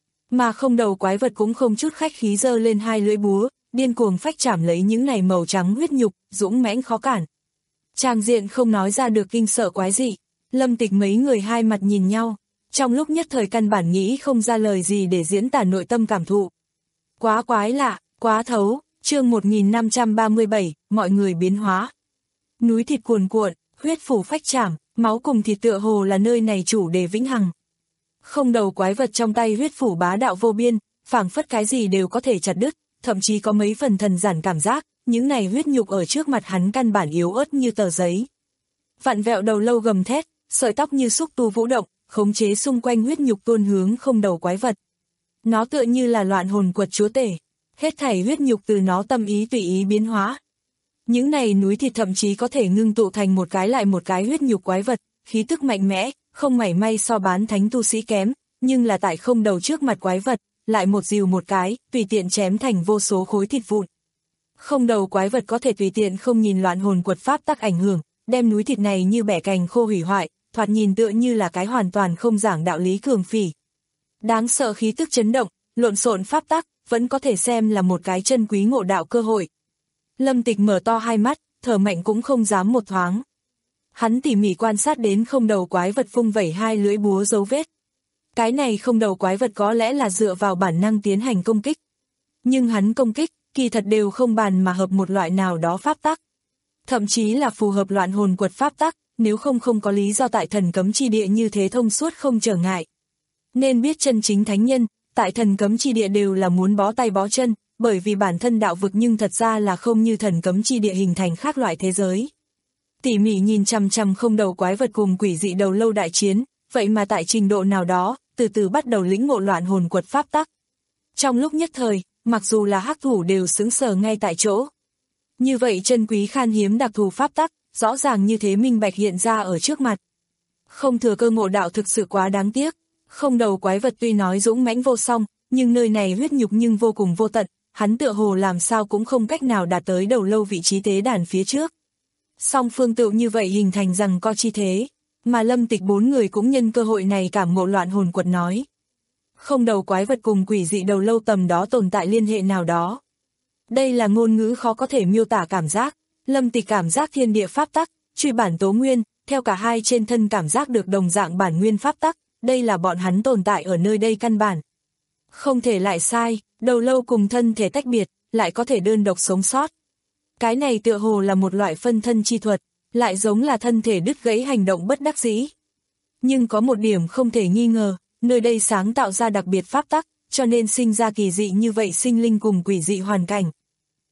Mà không đầu quái vật cũng không chút khách khí giơ lên hai lưỡi búa, điên cuồng phách chảm lấy những này màu trắng huyết nhục, dũng mãnh khó cản. Tràng diện không nói ra được kinh sợ quái dị. Lâm Tịch mấy người hai mặt nhìn nhau, trong lúc nhất thời căn bản nghĩ không ra lời gì để diễn tả nội tâm cảm thụ. Quá quái lạ, quá thấu, chương một nghìn năm trăm ba mươi bảy, mọi người biến hóa. Núi thịt cuồn cuộn, huyết phủ phách chảm, máu cùng thịt tựa hồ là nơi này chủ đề vĩnh hằng. Không đầu quái vật trong tay huyết phủ bá đạo vô biên, phảng phất cái gì đều có thể chặt đứt, thậm chí có mấy phần thần giản cảm giác, những này huyết nhục ở trước mặt hắn căn bản yếu ớt như tờ giấy. Vặn vẹo đầu lâu gầm thét, sợi tóc như xúc tu vũ động, khống chế xung quanh huyết nhục tuôn hướng không đầu quái vật. Nó tựa như là loạn hồn quật chúa tể, hết thảy huyết nhục từ nó tâm ý tùy ý biến hóa. Những này núi thịt thậm chí có thể ngưng tụ thành một cái lại một cái huyết nhục quái vật, khí tức mạnh mẽ, không mảy may so bán thánh tu sĩ kém, nhưng là tại không đầu trước mặt quái vật, lại một dìu một cái, tùy tiện chém thành vô số khối thịt vụn. Không đầu quái vật có thể tùy tiện không nhìn loạn hồn quật pháp tắc ảnh hưởng, đem núi thịt này như bẻ cành khô hủy hoại, thoạt nhìn tựa như là cái hoàn toàn không giảng đạo lý cường phỉ. Đáng sợ khí tức chấn động, lộn xộn pháp tắc, vẫn có thể xem là một cái chân quý ngộ đạo cơ hội. Lâm Tịch mở to hai mắt, thở mạnh cũng không dám một thoáng. Hắn tỉ mỉ quan sát đến không đầu quái vật phung vẩy hai lưỡi búa dấu vết. Cái này không đầu quái vật có lẽ là dựa vào bản năng tiến hành công kích. Nhưng hắn công kích, kỳ thật đều không bàn mà hợp một loại nào đó pháp tắc. Thậm chí là phù hợp loạn hồn quật pháp tắc, nếu không không có lý do tại thần cấm chi địa như thế thông suốt không trở ngại. Nên biết chân chính thánh nhân, tại thần cấm chi địa đều là muốn bó tay bó chân, bởi vì bản thân đạo vực nhưng thật ra là không như thần cấm chi địa hình thành khác loại thế giới. Tỉ mỉ nhìn chằm chằm không đầu quái vật cùng quỷ dị đầu lâu đại chiến, vậy mà tại trình độ nào đó, từ từ bắt đầu lĩnh ngộ loạn hồn quật pháp tắc. Trong lúc nhất thời, mặc dù là hắc thủ đều sững sờ ngay tại chỗ. Như vậy chân quý khan hiếm đặc thù pháp tắc, rõ ràng như thế minh bạch hiện ra ở trước mặt. Không thừa cơ ngộ đạo thực sự quá đáng tiếc, không đầu quái vật tuy nói dũng mãnh vô song, nhưng nơi này huyết nhục nhưng vô cùng vô tận, hắn tựa hồ làm sao cũng không cách nào đạt tới đầu lâu vị trí tế đàn phía trước. Song phương tựu như vậy hình thành rằng co chi thế, mà Lâm Tịch bốn người cũng nhân cơ hội này cảm ngộ loạn hồn quật nói. Không đầu quái vật cùng quỷ dị đầu lâu tầm đó tồn tại liên hệ nào đó. Đây là ngôn ngữ khó có thể miêu tả cảm giác, Lâm Tịch cảm giác thiên địa pháp tắc, truy bản tố nguyên, theo cả hai trên thân cảm giác được đồng dạng bản nguyên pháp tắc, đây là bọn hắn tồn tại ở nơi đây căn bản. Không thể lại sai, đầu lâu cùng thân thể tách biệt, lại có thể đơn độc sống sót. Cái này tựa hồ là một loại phân thân chi thuật, lại giống là thân thể đứt gãy hành động bất đắc dĩ. Nhưng có một điểm không thể nghi ngờ, nơi đây sáng tạo ra đặc biệt pháp tắc, cho nên sinh ra kỳ dị như vậy sinh linh cùng quỷ dị hoàn cảnh.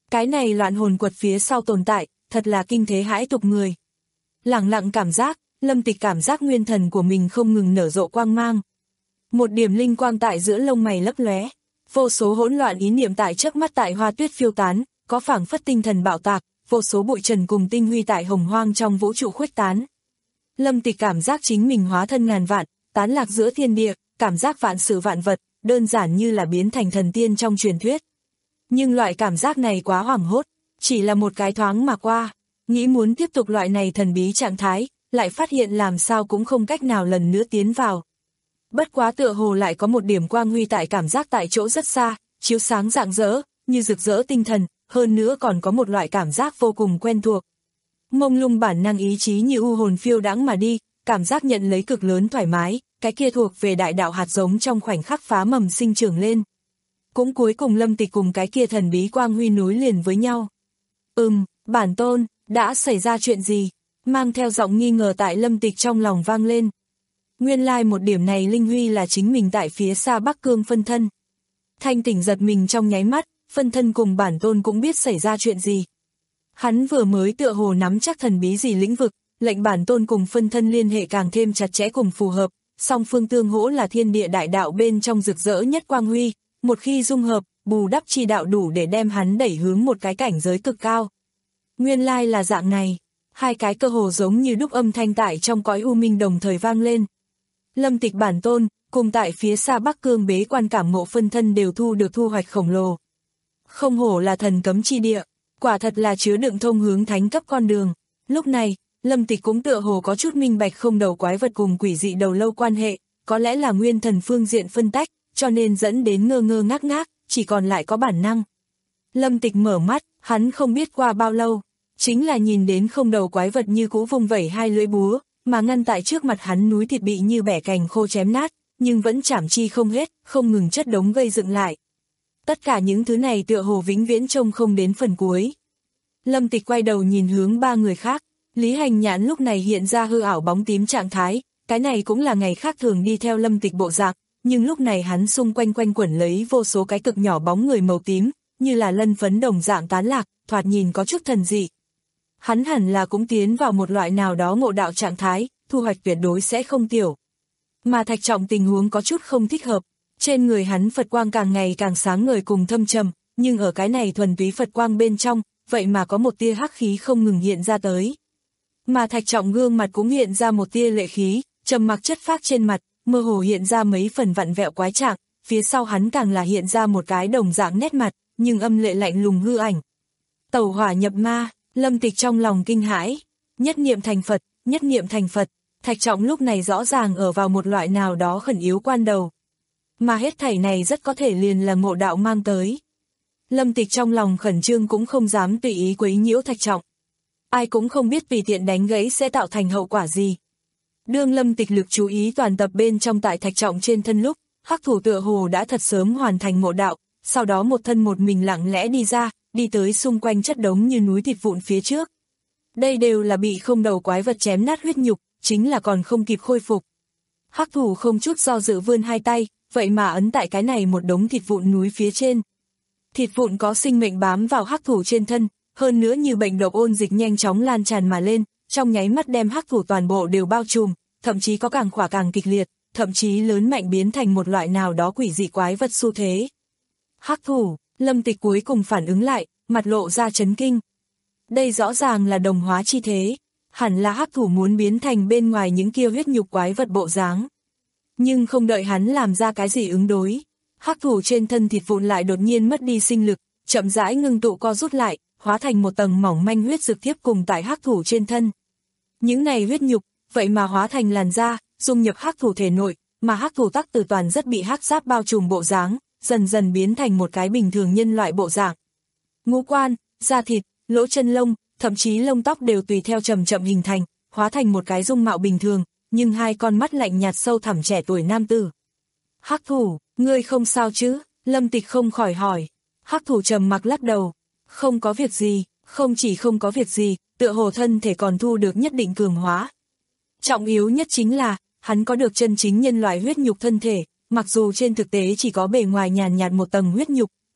Cái này loạn hồn quật phía sau tồn tại, thật là kinh thế hãi tục người. Lẳng lặng cảm giác, Lâm Tịch cảm giác nguyên thần của mình không ngừng nở rộ quang mang. Một điểm linh quang tại giữa lông mày lấp lóe, vô số hỗn loạn ý niệm tại trước mắt tại hoa tuyết phiêu tán, có phảng phất tinh thần bạo tạc, vô số bụi trần cùng tinh huy tại hồng hoang trong vũ trụ khuếch tán. Lâm Tịch cảm giác chính mình hóa thân ngàn vạn, tán lạc giữa thiên địa, cảm giác vạn sự vạn vật, đơn giản như là biến thành thần tiên trong truyền thuyết. Nhưng loại cảm giác này quá hoảng hốt, chỉ là một cái thoáng mà qua, nghĩ muốn tiếp tục loại này thần bí trạng thái, lại phát hiện làm sao cũng không cách nào lần nữa tiến vào. Bất quá tựa hồ lại có một điểm quang huy tại cảm giác tại chỗ rất xa, chiếu sáng rạng rỡ, như rực rỡ tinh thần, hơn nữa còn có một loại cảm giác vô cùng quen thuộc. Mông lung bản năng ý chí như u hồn phiêu đãng mà đi, cảm giác nhận lấy cực lớn thoải mái, cái kia thuộc về đại đạo hạt giống trong khoảnh khắc phá mầm sinh trưởng lên. Cũng cuối cùng Lâm Tịch cùng cái kia thần bí quang huy nối liền với nhau. Ừm, bản tôn, đã xảy ra chuyện gì? Mang theo giọng nghi ngờ tại Lâm Tịch trong lòng vang lên. Nguyên lai like một điểm này linh huy là chính mình tại phía xa Bắc Cương phân thân. Thanh tỉnh giật mình trong nháy mắt, phân thân cùng bản tôn cũng biết xảy ra chuyện gì. Hắn vừa mới tựa hồ nắm chắc thần bí gì lĩnh vực, lệnh bản tôn cùng phân thân liên hệ càng thêm chặt chẽ cùng phù hợp, song phương tương hỗ là thiên địa đại đạo bên trong rực rỡ nhất quang huy, một khi dung hợp, bù đắp chi đạo đủ để đem hắn đẩy hướng một cái cảnh giới cực cao. Nguyên lai là dạng này, hai cái cơ hồ giống như đúc âm thanh tại trong cõi u minh đồng thời vang lên. Lâm Tịch bản tôn, cùng tại phía xa Bắc Cương bế quan cảm ngộ phân thân đều thu được thu hoạch khổng lồ. Không hổ là thần cấm chi địa, quả thật là chứa đựng thông hướng thánh cấp con đường. Lúc này, Lâm Tịch cũng tựa hồ có chút minh bạch không đầu quái vật cùng quỷ dị đầu lâu quan hệ, có lẽ là nguyên thần phương diện phân tách, cho nên dẫn đến ngơ ngơ ngác ngác, chỉ còn lại có bản năng. Lâm Tịch mở mắt, hắn không biết qua bao lâu, chính là nhìn đến không đầu quái vật như cũ vung vẩy hai lưỡi búa, mà ngăn tại trước mặt hắn núi thịt bị như bẻ cành khô chém nát, nhưng vẫn chảm chi không hết, không ngừng chất đống gây dựng lại. Tất cả những thứ này tựa hồ vĩnh viễn trông không đến phần cuối. Lâm Tịch quay đầu nhìn hướng ba người khác, Lý Hành Nhãn lúc này hiện ra hư ảo bóng tím trạng thái, cái này cũng là ngày khác thường đi theo Lâm Tịch bộ dạng, nhưng lúc này hắn xung quanh quanh quẩn lấy vô số cái cực nhỏ bóng người màu tím, như là lân phấn đồng dạng tán lạc, thoạt nhìn có chút thần dị. Hắn hẳn là cũng tiến vào một loại nào đó ngộ đạo trạng thái, thu hoạch tuyệt đối sẽ không tiểu. Mà Thạch Trọng tình huống có chút không thích hợp, trên người hắn Phật quang càng ngày càng sáng ngời cùng thâm trầm, nhưng ở cái này thuần túy Phật quang bên trong, vậy mà có một tia hắc khí không ngừng hiện ra tới. Mà Thạch Trọng gương mặt cũng hiện ra một tia lệ khí, trầm mặc chất phác trên mặt, mơ hồ hiện ra mấy phần vặn vẹo quái trạng, phía sau hắn càng là hiện ra một cái đồng dạng nét mặt, nhưng âm lệ lạnh lùng hư ảnh. Tẩu hỏa nhập ma, Lâm Tịch trong lòng kinh hãi, nhất niệm thành Phật, nhất niệm thành Phật, Thạch Trọng lúc này rõ ràng ở vào một loại nào đó khẩn yếu quan đầu. Mà hết thảy này rất có thể liền là ngộ đạo mang tới. Lâm Tịch trong lòng khẩn trương cũng không dám tùy ý quấy nhiễu Thạch Trọng. Ai cũng không biết tùy tiện đánh gãy sẽ tạo thành hậu quả gì. Đương Lâm Tịch lực chú ý toàn tập bên trong tại Thạch Trọng trên thân lúc, hắc thủ tựa hồ đã thật sớm hoàn thành ngộ đạo, sau đó một thân một mình lặng lẽ đi ra, đi tới xung quanh chất đống như núi thịt vụn phía trước. Đây đều là bị không đầu quái vật chém nát huyết nhục, chính là còn không kịp khôi phục. Hắc thủ không chút do dự vươn hai tay, vậy mà ấn tại cái này một đống thịt vụn núi phía trên. Thịt vụn có sinh mệnh bám vào hắc thủ trên thân, hơn nữa như bệnh độc ôn dịch nhanh chóng lan tràn mà lên, trong nháy mắt đem hắc thủ toàn bộ đều bao trùm, thậm chí có càng khỏa càng kịch liệt, thậm chí lớn mạnh biến thành một loại nào đó quỷ dị quái vật xu thế. Hắc thủ, Lâm Tịch cuối cùng phản ứng lại, mặt lộ ra chấn kinh. Đây rõ ràng là đồng hóa chi thế, hẳn là hắc thủ muốn biến thành bên ngoài những kia huyết nhục quái vật bộ dáng. Nhưng không đợi hắn làm ra cái gì ứng đối, hắc thủ trên thân thịt vụn lại đột nhiên mất đi sinh lực, chậm rãi ngưng tụ co rút lại, hóa thành một tầng mỏng manh huyết dược tiếp cùng tại hắc thủ trên thân. Những này huyết nhục, vậy mà hóa thành làn da, dung nhập hắc thủ thể nội, mà hắc thủ tắc từ toàn rất bị hắc giáp bao trùm bộ dáng, dần dần biến thành một cái bình thường nhân loại bộ dạng. Ngũ quan, da thịt, lỗ chân lông, thậm chí lông tóc đều tùy theo chậm chậm hình thành, hóa thành một cái dung mạo bình thường, nhưng hai con mắt lạnh nhạt sâu thẳm trẻ tuổi nam tử. Hắc thủ, ngươi không sao chứ? Lâm Tịch không khỏi hỏi. Hắc thủ trầm mặc lắc đầu. Không có việc gì, không chỉ không có việc gì, tựa hồ thân thể còn thu được nhất định cường hóa. Trọng yếu nhất chính là, hắn có được chân chính nhân loại huyết nhục thân thể, mặc dù trên thực tế chỉ có bề ngoài nhàn nhạt một tầng huyết nhục,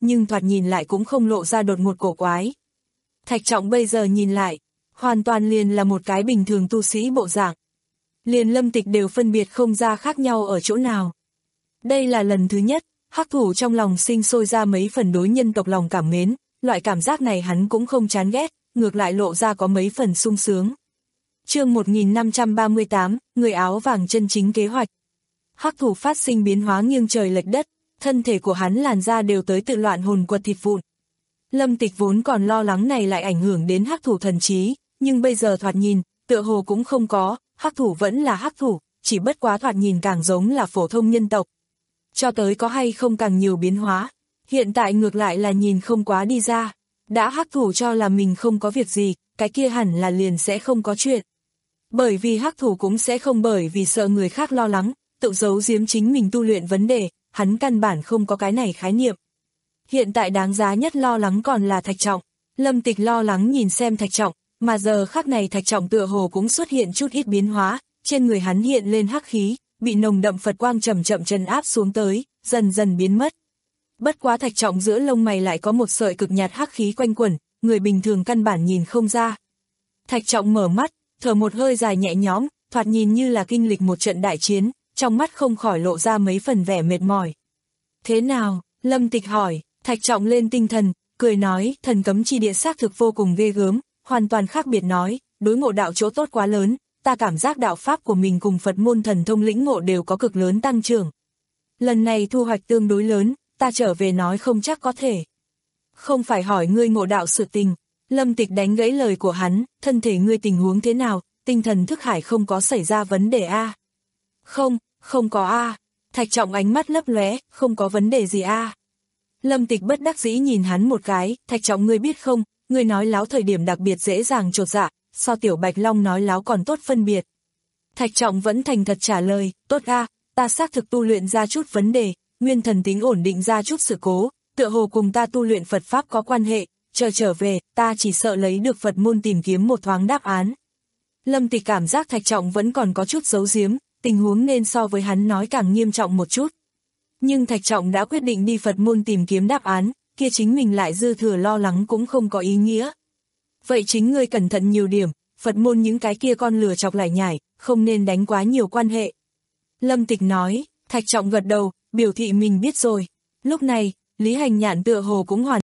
nhưng thoạt nhìn lại cũng không lộ ra đột ngột cổ quái. Thạch Trọng bây giờ nhìn lại, hoàn toàn liền là một cái bình thường tu sĩ bộ dạng. Liền Lâm Tịch đều phân biệt không ra khác nhau ở chỗ nào. Đây là lần thứ nhất, hắc thủ trong lòng sinh sôi ra mấy phần đối nhân tộc lòng cảm mến, loại cảm giác này hắn cũng không chán ghét, ngược lại lộ ra có mấy phần sung sướng. Chương một nghìn năm trăm ba mươi tám, người áo vàng chân chính kế hoạch. Hắc thủ phát sinh biến hóa nghiêng trời lệch đất, thân thể của hắn làn da đều tới tự loạn hồn quật thịt vụn. Lâm Tịch vốn còn lo lắng này lại ảnh hưởng đến hắc thủ thần trí, nhưng bây giờ thoạt nhìn, tựa hồ cũng không có, hắc thủ vẫn là hắc thủ, chỉ bất quá thoạt nhìn càng giống là phổ thông nhân tộc. Cho tới có hay không càng nhiều biến hóa, hiện tại ngược lại là nhìn không quá đi ra. Đã hắc thủ cho là mình không có việc gì, cái kia hẳn là liền sẽ không có chuyện. Bởi vì hắc thủ cũng sẽ không bởi vì sợ người khác lo lắng, tự giấu giếm chính mình tu luyện vấn đề, hắn căn bản không có cái này khái niệm. Hiện tại đáng giá nhất lo lắng còn là Thạch Trọng. Lâm Tịch lo lắng nhìn xem Thạch Trọng, mà giờ khắc này Thạch Trọng tựa hồ cũng xuất hiện chút ít biến hóa, trên người hắn hiện lên hắc khí, bị nồng đậm Phật quang chậm chậm trấn áp xuống tới, dần dần biến mất. Bất quá Thạch Trọng giữa lông mày lại có một sợi cực nhạt hắc khí quanh quẩn, người bình thường căn bản nhìn không ra. Thạch Trọng mở mắt, thở một hơi dài nhẹ nhõm, thoạt nhìn như là kinh lịch một trận đại chiến, trong mắt không khỏi lộ ra mấy phần vẻ mệt mỏi. Thế nào? Lâm Tịch hỏi. Thạch Trọng lên tinh thần, cười nói, thần cấm chi địa xác thực vô cùng ghê gớm, hoàn toàn khác biệt nói, đối ngộ đạo chỗ tốt quá lớn, ta cảm giác đạo pháp của mình cùng Phật môn thần thông lĩnh ngộ đều có cực lớn tăng trưởng. Lần này thu hoạch tương đối lớn, ta trở về nói không chắc có thể. Không phải hỏi ngươi ngộ đạo sự tình. Lâm Tịch đánh gãy lời của hắn, thân thể ngươi tình huống thế nào, tinh thần thức hải không có xảy ra vấn đề a? À? Không, không có a. À. Thạch Trọng ánh mắt lấp lóe, không có vấn đề gì a. À. Lâm Tịch bất đắc dĩ nhìn hắn một cái, Thạch Trọng ngươi biết không, ngươi nói láo thời điểm đặc biệt dễ dàng chột dạ, so Tiểu Bạch Long nói láo còn tốt phân biệt. Thạch Trọng vẫn thành thật trả lời, tốt a, à, ta xác thực tu luyện ra chút vấn đề, nguyên thần tính ổn định ra chút sự cố, tựa hồ cùng ta tu luyện Phật Pháp có quan hệ, chờ trở về, ta chỉ sợ lấy được Phật môn tìm kiếm một thoáng đáp án. Lâm Tịch cảm giác Thạch Trọng vẫn còn có chút giấu giếm, tình huống nên so với hắn nói càng nghiêm trọng một chút. Nhưng Thạch Trọng đã quyết định đi Phật môn tìm kiếm đáp án, kia chính mình lại dư thừa lo lắng cũng không có ý nghĩa. Vậy chính ngươi cẩn thận nhiều điểm, Phật môn những cái kia con lừa chọc lại nhải, không nên đánh quá nhiều quan hệ. Lâm Tịch nói, Thạch Trọng gật đầu, biểu thị mình biết rồi. Lúc này, Lý Hành Nhạn tựa hồ cũng hoàn.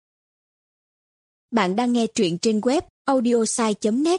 Bạn đang nghe truyện trên web audiosai chấm net.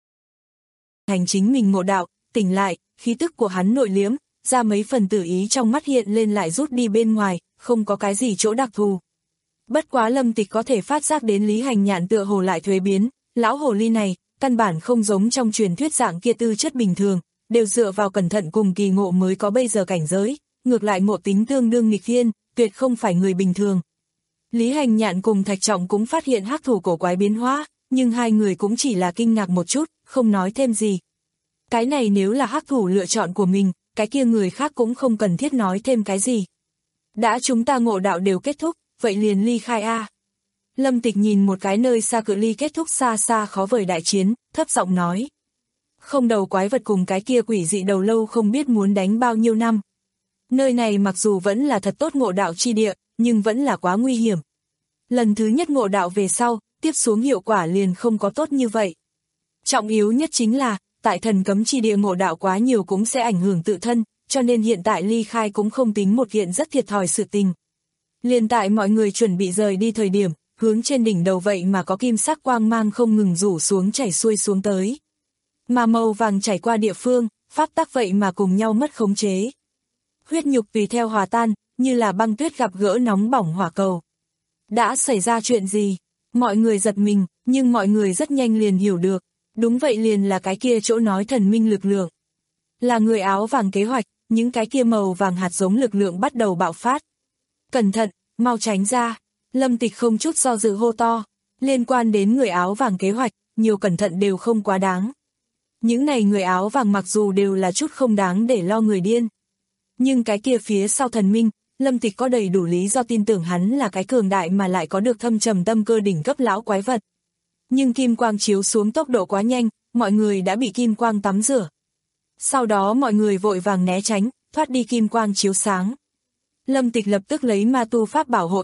Hành chính mình ngộ đạo, tỉnh lại, khí tức của hắn nội liếm, ra mấy phần tử ý trong mắt hiện lên lại rút đi bên ngoài, không có cái gì chỗ đặc thù. Bất quá Lâm Tịch có thể phát giác đến Lý Hành Nhạn tựa hồ lại thuế biến, lão hồ ly này, căn bản không giống trong truyền thuyết dạng kia tư chất bình thường, đều dựa vào cẩn thận cùng kỳ ngộ mới có bây giờ cảnh giới, ngược lại ngộ tính tương đương nghịch thiên, tuyệt không phải người bình thường. Lý Hành Nhạn cùng Thạch Trọng cũng phát hiện hắc thủ cổ quái biến hóa, nhưng hai người cũng chỉ là kinh ngạc một chút, không nói thêm gì. Cái này nếu là hắc thủ lựa chọn của mình, cái kia người khác cũng không cần thiết nói thêm cái gì. Đã chúng ta ngộ đạo đều kết thúc, vậy liền ly khai a. Lâm Tịch nhìn một cái nơi xa cự ly kết thúc xa xa khó vời đại chiến, thấp giọng nói. Không đầu quái vật cùng cái kia quỷ dị đầu lâu không biết muốn đánh bao nhiêu năm. Nơi này mặc dù vẫn là thật tốt ngộ đạo chi địa, nhưng vẫn là quá nguy hiểm. Lần thứ nhất ngộ đạo về sau, tiếp xuống hiệu quả liền không có tốt như vậy. Trọng yếu nhất chính là, tại thần cấm chi địa ngộ đạo quá nhiều cũng sẽ ảnh hưởng tự thân, cho nên hiện tại ly khai cũng không tính một kiện rất thiệt thòi sự tình. Liền tại mọi người chuẩn bị rời đi thời điểm, hướng trên đỉnh đầu vậy mà có kim sắc quang mang không ngừng rủ xuống chảy xuôi xuống tới. Mà màu vàng chảy qua địa phương, pháp tắc vậy mà cùng nhau mất khống chế. Huyết nhục tùy theo hòa tan, như là băng tuyết gặp gỡ nóng bỏng hỏa cầu. Đã xảy ra chuyện gì? Mọi người giật mình, nhưng mọi người rất nhanh liền hiểu được. Đúng vậy liền là cái kia chỗ nói thần minh lực lượng. Là người áo vàng kế hoạch, những cái kia màu vàng hạt giống lực lượng bắt đầu bạo phát. Cẩn thận, mau tránh ra. Lâm Tịch không chút do dự hô to. Liên quan đến người áo vàng kế hoạch, nhiều cẩn thận đều không quá đáng. Những này người áo vàng mặc dù đều là chút không đáng để lo người điên. Nhưng cái kia phía sau thần minh, Lâm Tịch có đầy đủ lý do tin tưởng hắn là cái cường đại mà lại có được thâm trầm tâm cơ đỉnh cấp lão quái vật. Nhưng kim quang chiếu xuống tốc độ quá nhanh, mọi người đã bị kim quang tắm rửa. Sau đó mọi người vội vàng né tránh, thoát đi kim quang chiếu sáng. Lâm Tịch lập tức lấy ma tu pháp bảo hộ thể,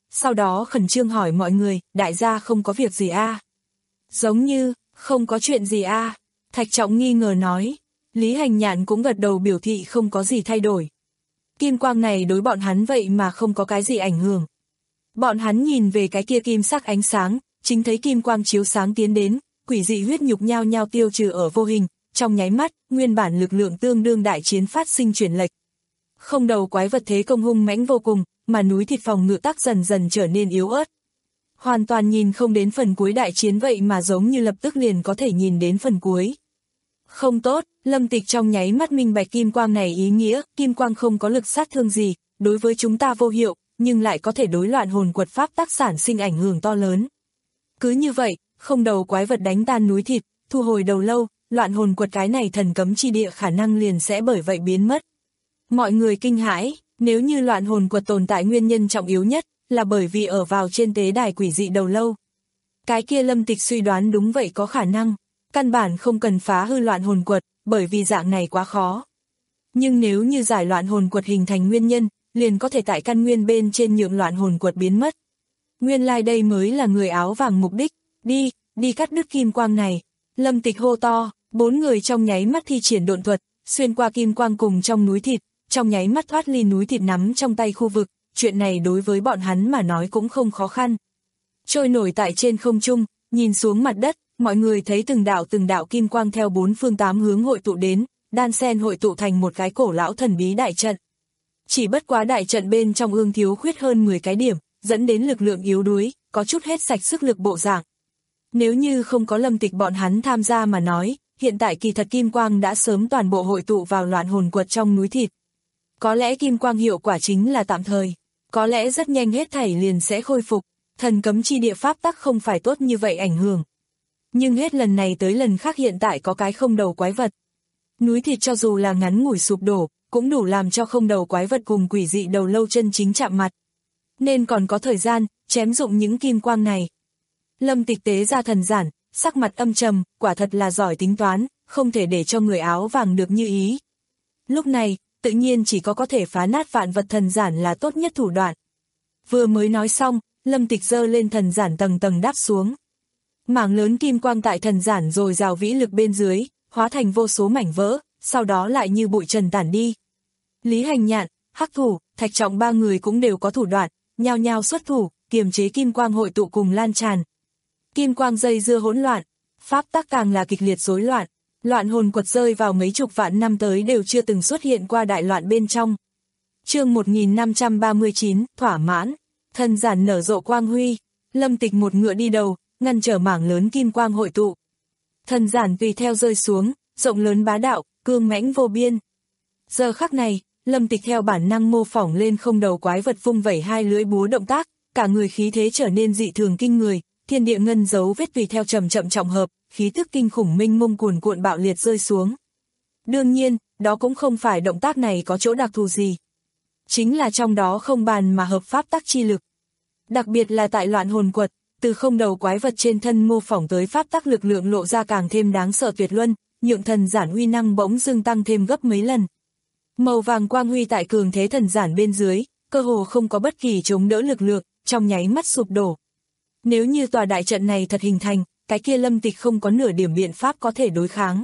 sau đó khẩn trương hỏi mọi người, đại gia không có việc gì a? Giống như, không có chuyện gì a? Thạch Trọng nghi ngờ nói. Lý Hành Nhạn cũng gật đầu biểu thị không có gì thay đổi. Kim quang này đối bọn hắn vậy mà không có cái gì ảnh hưởng. Bọn hắn nhìn về cái kia kim sắc ánh sáng, chính thấy kim quang chiếu sáng tiến đến, quỷ dị huyết nhục nhao nhao tiêu trừ ở vô hình, trong nháy mắt, nguyên bản lực lượng tương đương đại chiến phát sinh chuyển lệch. Không đầu quái vật thế công hung mãnh vô cùng, mà núi thịt phòng ngự tác dần dần trở nên yếu ớt. Hoàn toàn nhìn không đến phần cuối đại chiến vậy mà giống như lập tức liền có thể nhìn đến phần cuối. Không tốt, Lâm Tịch trong nháy mắt minh bạch kim quang này ý nghĩa, kim quang không có lực sát thương gì, đối với chúng ta vô hiệu, nhưng lại có thể đối loạn hồn quật pháp tác sản sinh ảnh hưởng to lớn. Cứ như vậy, không đầu quái vật đánh tan núi thịt, thu hồi đầu lâu, loạn hồn quật cái này thần cấm chi địa khả năng liền sẽ bởi vậy biến mất. Mọi người kinh hãi, nếu như loạn hồn quật tồn tại nguyên nhân trọng yếu nhất, là bởi vì ở vào trên tế đài quỷ dị đầu lâu. Cái kia Lâm Tịch suy đoán đúng vậy có khả năng, căn bản không cần phá hư loạn hồn quật, bởi vì dạng này quá khó. Nhưng nếu như giải loạn hồn quật hình thành nguyên nhân, liền có thể tại căn nguyên bên trên nhượng loạn hồn quật biến mất. Nguyên lai like đây mới là người áo vàng mục đích, đi, đi cắt đứt kim quang này. Lâm Tịch hô to, bốn người trong nháy mắt thi triển độn thuật, xuyên qua kim quang cùng trong núi thịt, trong nháy mắt thoát ly núi thịt nắm trong tay khu vực, chuyện này đối với bọn hắn mà nói cũng không khó khăn. Trôi nổi tại trên không trung, nhìn xuống mặt đất, mọi người thấy từng đạo từng đạo kim quang theo bốn phương tám hướng hội tụ đến, đan sen hội tụ thành một cái cổ lão thần bí đại trận. Chỉ bất quá đại trận bên trong ương thiếu khuyết hơn mười cái điểm, dẫn đến lực lượng yếu đuối, có chút hết sạch sức lực bộ dạng. Nếu như không có Lâm Tịch bọn hắn tham gia mà nói, hiện tại kỳ thật kim quang đã sớm toàn bộ hội tụ vào loạn hồn quật trong núi thịt. Có lẽ kim quang hiệu quả chính là tạm thời, có lẽ rất nhanh hết thảy liền sẽ khôi phục, thần cấm chi địa pháp tắc không phải tốt như vậy ảnh hưởng. Nhưng hết lần này tới lần khác hiện tại có cái không đầu quái vật. Núi thịt cho dù là ngắn ngủi sụp đổ, cũng đủ làm cho không đầu quái vật cùng quỷ dị đầu lâu chân chính chạm mặt. Nên còn có thời gian, chém dụng những kim quang này. Lâm Tịch tế ra thần giản, sắc mặt âm trầm, quả thật là giỏi tính toán, không thể để cho người áo vàng được như ý. Lúc này, tự nhiên chỉ có có thể phá nát vạn vật thần giản là tốt nhất thủ đoạn. Vừa mới nói xong, Lâm Tịch giơ lên thần giản tầng tầng đáp xuống. Mảng lớn kim quang tại thần giản rồi rào vĩ lực bên dưới, hóa thành vô số mảnh vỡ, sau đó lại như bụi trần tản đi. Lý Hành Nhạn, Hắc Thủ, Thạch Trọng ba người cũng đều có thủ đoạn, nhao nhao xuất thủ, kiềm chế kim quang hội tụ cùng lan tràn. Kim quang dây dưa hỗn loạn, pháp tắc càng là kịch liệt rối loạn, loạn hồn quật rơi vào mấy chục vạn năm tới đều chưa từng xuất hiện qua đại loạn bên trong. Chương một nghìn năm trăm ba mươi chín, thỏa mãn, thần giản nở rộ quang huy, Lâm Tịch một ngựa đi đầu, ngăn trở mảng lớn kim quang hội tụ. Thần giản tùy theo rơi xuống, rộng lớn bá đạo, cương mãnh vô biên. Giờ khắc này, Lâm Tịch theo bản năng mô phỏng lên không đầu quái vật vung vẩy hai lưỡi búa động tác, cả người khí thế trở nên dị thường kinh người, thiên địa ngân dấu vết tùy theo chậm chậm trọng hợp, khí tức kinh khủng minh mông cuồn cuộn bạo liệt rơi xuống. Đương nhiên, đó cũng không phải động tác này có chỗ đặc thù gì. Chính là trong đó không bàn mà hợp pháp tắc chi lực. Đặc biệt là tại loạn hồn quật, từ không đầu quái vật trên thân mô phỏng tới pháp tắc lực lượng lộ ra càng thêm đáng sợ tuyệt luân, nhượng thần giản uy năng bỗng dưng tăng thêm gấp mấy lần. Màu vàng quang huy tại cường thế thần giản bên dưới, cơ hồ không có bất kỳ chống đỡ lực lượng, trong nháy mắt sụp đổ. Nếu như tòa đại trận này thật hình thành, cái kia Lâm Tịch không có nửa điểm biện pháp có thể đối kháng.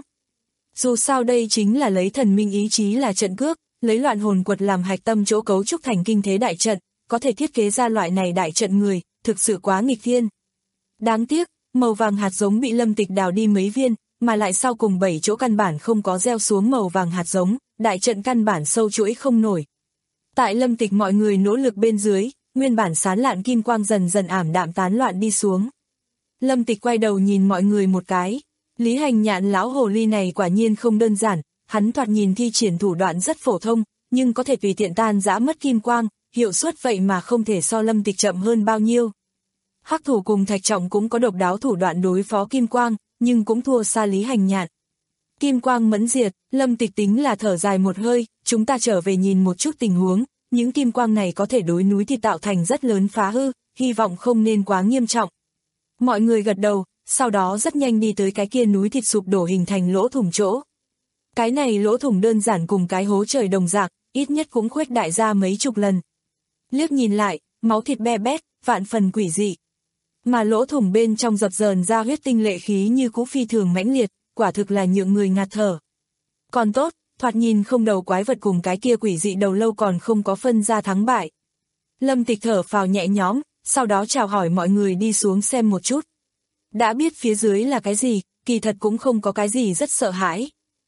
Dù sao đây chính là lấy thần minh ý chí là trận cước, lấy loạn hồn quật làm hạch tâm chỗ cấu trúc thành kinh thế đại trận, có thể thiết kế ra loại này đại trận người, thực sự quá nghịch thiên. Đáng tiếc, màu vàng hạt giống bị Lâm Tịch đào đi mấy viên, mà lại sau cùng bảy chỗ căn bản không có gieo xuống màu vàng hạt giống, đại trận căn bản sâu chuỗi không nổi. Tại Lâm Tịch mọi người nỗ lực bên dưới, nguyên bản sán lạn kim quang dần dần ảm đạm tán loạn đi xuống. Lâm Tịch quay đầu nhìn mọi người một cái, Lý Hành Nhạn lão hồ ly này quả nhiên không đơn giản, hắn thoạt nhìn thi triển thủ đoạn rất phổ thông, nhưng có thể tùy tiện tan rã mất kim quang, hiệu suất vậy mà không thể so Lâm Tịch chậm hơn bao nhiêu. Hắc Thủ cùng Thạch Trọng cũng có độc đáo thủ đoạn đối phó kim quang, nhưng cũng thua xa Lý Hành Nhạn. Kim quang mẫn diệt, Lâm Tịch tính là thở dài một hơi, chúng ta trở về nhìn một chút tình huống, những kim quang này có thể đối núi thì tạo thành rất lớn phá hư, hy vọng không nên quá nghiêm trọng. Mọi người gật đầu, sau đó rất nhanh đi tới cái kia núi thịt sụp đổ hình thành lỗ thủng chỗ. Cái này lỗ thủng đơn giản cùng cái hố trời đồng dạng, ít nhất cũng khuếch đại ra mấy chục lần. Liếc nhìn lại, máu thịt be bét, vạn phần quỷ dị. Mà lỗ thủng bên trong dập dờn ra huyết tinh lệ khí như cũ phi thường mãnh liệt, quả thực là nhượng người ngạt thở. Còn tốt, thoạt nhìn không đầu quái vật cùng cái kia quỷ dị đầu lâu còn không có phân ra thắng bại. Lâm Tịch thở phào nhẹ nhõm, sau đó chào hỏi mọi người đi xuống xem một chút. Đã biết phía dưới là cái gì, kỳ thật cũng không có cái gì rất sợ hãi.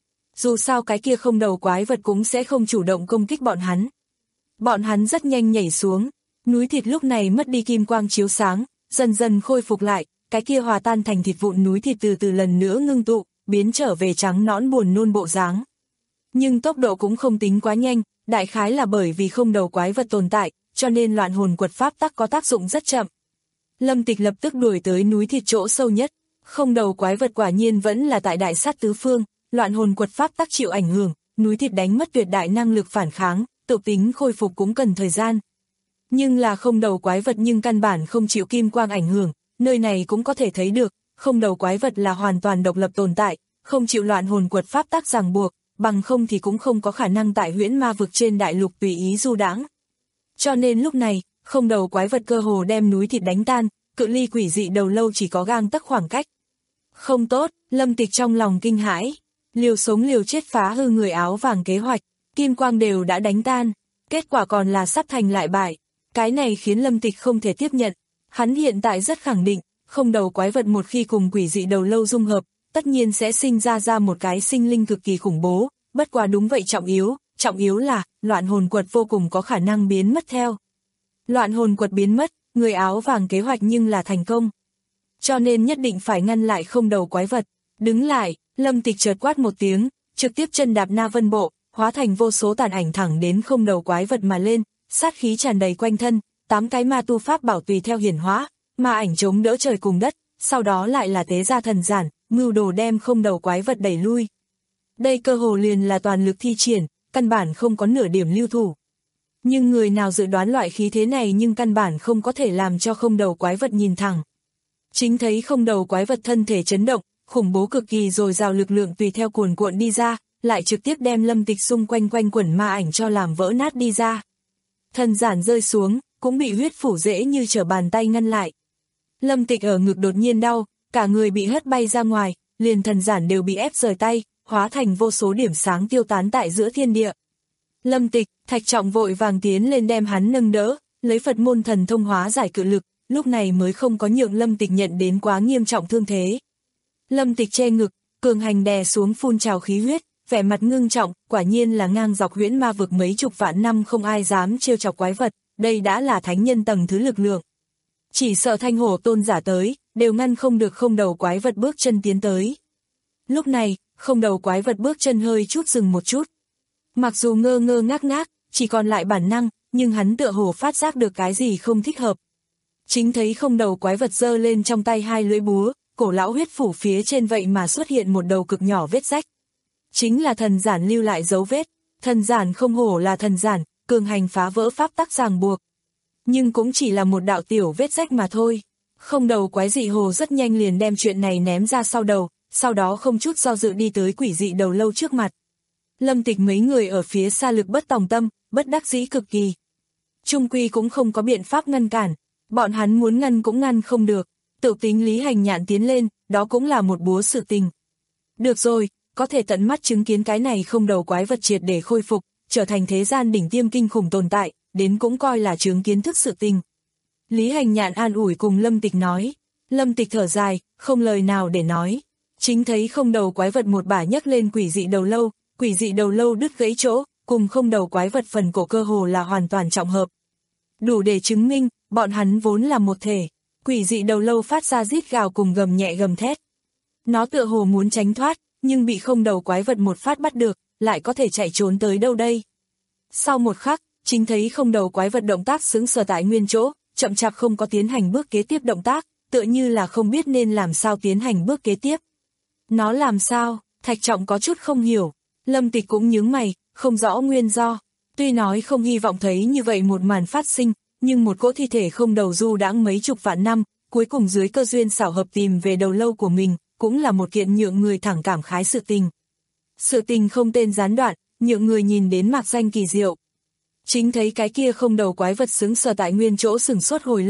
Dù sao cái kia không đầu quái vật cũng sẽ không chủ động công kích bọn hắn. Bọn hắn rất nhanh nhảy xuống, núi thịt lúc này mất đi kim quang chiếu sáng, dần dần khôi phục lại, cái kia hòa tan thành thịt vụn núi thịt từ từ lần nữa ngưng tụ, biến trở về trắng nõn buồn nôn bộ dáng. Nhưng tốc độ cũng không tính quá nhanh, đại khái là bởi vì không đầu quái vật tồn tại, cho nên loạn hồn quật pháp tắc có tác dụng rất chậm. Lâm Tịch lập tức đuổi tới núi thịt chỗ sâu nhất, không đầu quái vật quả nhiên vẫn là tại đại sát tứ phương, loạn hồn quật pháp tắc chịu ảnh hưởng, núi thịt đánh mất tuyệt đại năng lực phản kháng, tự tính khôi phục cũng cần thời gian. Nhưng là không đầu quái vật nhưng căn bản không chịu kim quang ảnh hưởng, nơi này cũng có thể thấy được, không đầu quái vật là hoàn toàn độc lập tồn tại, không chịu loạn hồn quật pháp tắc ràng buộc, bằng không thì cũng không có khả năng tại huyễn ma vực trên đại lục tùy ý du đãng. Cho nên lúc này, không đầu quái vật cơ hồ đem núi thịt đánh tan, cự ly quỷ dị đầu lâu chỉ có gang tấc khoảng cách. Không tốt, Lâm Tịch trong lòng kinh hãi, liều sống liều chết phá hư người áo vàng kế hoạch, kim quang đều đã đánh tan, kết quả còn là sắp thành lại bại. Cái này khiến Lâm Tịch không thể tiếp nhận, hắn hiện tại rất khẳng định, không đầu quái vật một khi cùng quỷ dị đầu lâu dung hợp, tất nhiên sẽ sinh ra ra một cái sinh linh cực kỳ khủng bố, bất quá đúng vậy trọng yếu, trọng yếu là, loạn hồn quật vô cùng có khả năng biến mất theo. Loạn hồn quật biến mất, người áo vàng kế hoạch nhưng là thành công. Cho nên nhất định phải ngăn lại không đầu quái vật, đứng lại, Lâm Tịch chợt quát một tiếng, trực tiếp chân đạp Na Vân Bộ, hóa thành vô số tàn ảnh thẳng đến không đầu quái vật mà lên, sát khí tràn đầy quanh thân, tám cái ma tu pháp bảo tùy theo hiển hóa, ma ảnh chống đỡ trời cùng đất, sau đó lại là tế gia thần giản, mưu đồ đem không đầu quái vật đẩy lui. Đây cơ hồ liền là toàn lực thi triển, căn bản không có nửa điểm lưu thủ. Nhưng người nào dự đoán loại khí thế này nhưng căn bản không có thể làm cho không đầu quái vật nhìn thẳng. Chính thấy không đầu quái vật thân thể chấn động, khủng bố cực kỳ dồi dào lực lượng tùy theo cuồn cuộn đi ra, lại trực tiếp đem Lâm Tịch xung quanh quanh quẩn ma ảnh cho làm vỡ nát đi ra. Thần giản rơi xuống, cũng bị huyết phủ dễ như trở bàn tay ngăn lại. Lâm Tịch ở ngực đột nhiên đau, cả người bị hất bay ra ngoài, liền thần giản đều bị ép rời tay, hóa thành vô số điểm sáng tiêu tán tại giữa thiên địa. Lâm Tịch, Thạch Trọng vội vàng tiến lên đem hắn nâng đỡ, lấy Phật môn thần thông hóa giải cự lực, lúc này mới không có nhượng Lâm Tịch nhận đến quá nghiêm trọng thương thế. Lâm Tịch che ngực, cường hành đè xuống phun trào khí huyết, vẻ mặt ngưng trọng, quả nhiên là ngang dọc huyễn ma vực mấy chục vạn năm không ai dám trêu chọc quái vật, đây đã là thánh nhân tầng thứ lực lượng. Chỉ sợ thanh hổ tôn giả tới, đều ngăn không được không đầu quái vật bước chân tiến tới. Lúc này, không đầu quái vật bước chân hơi chút dừng một chút. Mặc dù ngơ ngơ ngác ngác, chỉ còn lại bản năng, nhưng hắn tựa hồ phát giác được cái gì không thích hợp. Chính thấy không đầu quái vật giơ lên trong tay hai lưỡi búa, cổ lão huyết phủ phía trên vậy mà xuất hiện một đầu cực nhỏ vết rách. Chính là thần giản lưu lại dấu vết, thần giản không hổ là thần giản, cường hành phá vỡ pháp tắc ràng buộc. Nhưng cũng chỉ là một đạo tiểu vết rách mà thôi. Không đầu quái dị hồ rất nhanh liền đem chuyện này ném ra sau đầu, sau đó không chút do dự đi tới quỷ dị đầu lâu trước mặt. Lâm Tịch mấy người ở phía xa lực bất tòng tâm, bất đắc dĩ cực kỳ. Trung quy cũng không có biện pháp ngăn cản, bọn hắn muốn ngăn cũng ngăn không được, tự tính Lý Hành Nhạn tiến lên, đó cũng là một búa sự tình. Được rồi, có thể tận mắt chứng kiến cái này không đầu quái vật triệt để khôi phục, trở thành thế gian đỉnh tiêm kinh khủng tồn tại, đến cũng coi là chứng kiến thức sự tình. Lý Hành Nhạn an ủi cùng Lâm Tịch nói, Lâm Tịch thở dài, không lời nào để nói. Chính thấy không đầu quái vật một bả nhấc lên quỷ dị đầu lâu, quỷ dị đầu lâu đứt gãy chỗ, cùng không đầu quái vật phần cổ cơ hồ là hoàn toàn trọng hợp. Đủ để chứng minh, bọn hắn vốn là một thể, quỷ dị đầu lâu phát ra rít gào cùng gầm nhẹ gầm thét. Nó tựa hồ muốn tránh thoát, nhưng bị không đầu quái vật một phát bắt được, lại có thể chạy trốn tới đâu đây. Sau một khắc, chính thấy không đầu quái vật động tác sững sờ tại nguyên chỗ, chậm chạp không có tiến hành bước kế tiếp động tác, tựa như là không biết nên làm sao tiến hành bước kế tiếp. Nó làm sao? Thạch Trọng có chút không hiểu, Lâm Tịch cũng nhướng mày, không rõ nguyên do. Tuy nói không hy vọng thấy như vậy một màn phát sinh, nhưng một cỗ thi thể không đầu du đãng mấy chục vạn năm, cuối cùng dưới cơ duyên xảo hợp tìm về đầu lâu của mình, cũng là một kiện nhượng người thẳng cảm khái sự tình. Sự tình không tên gián đoạn, nhượng người nhìn đến mạc danh kỳ diệu. Chính thấy cái kia không đầu quái vật sững sờ tại nguyên chỗ sừng sốt hồi lâu,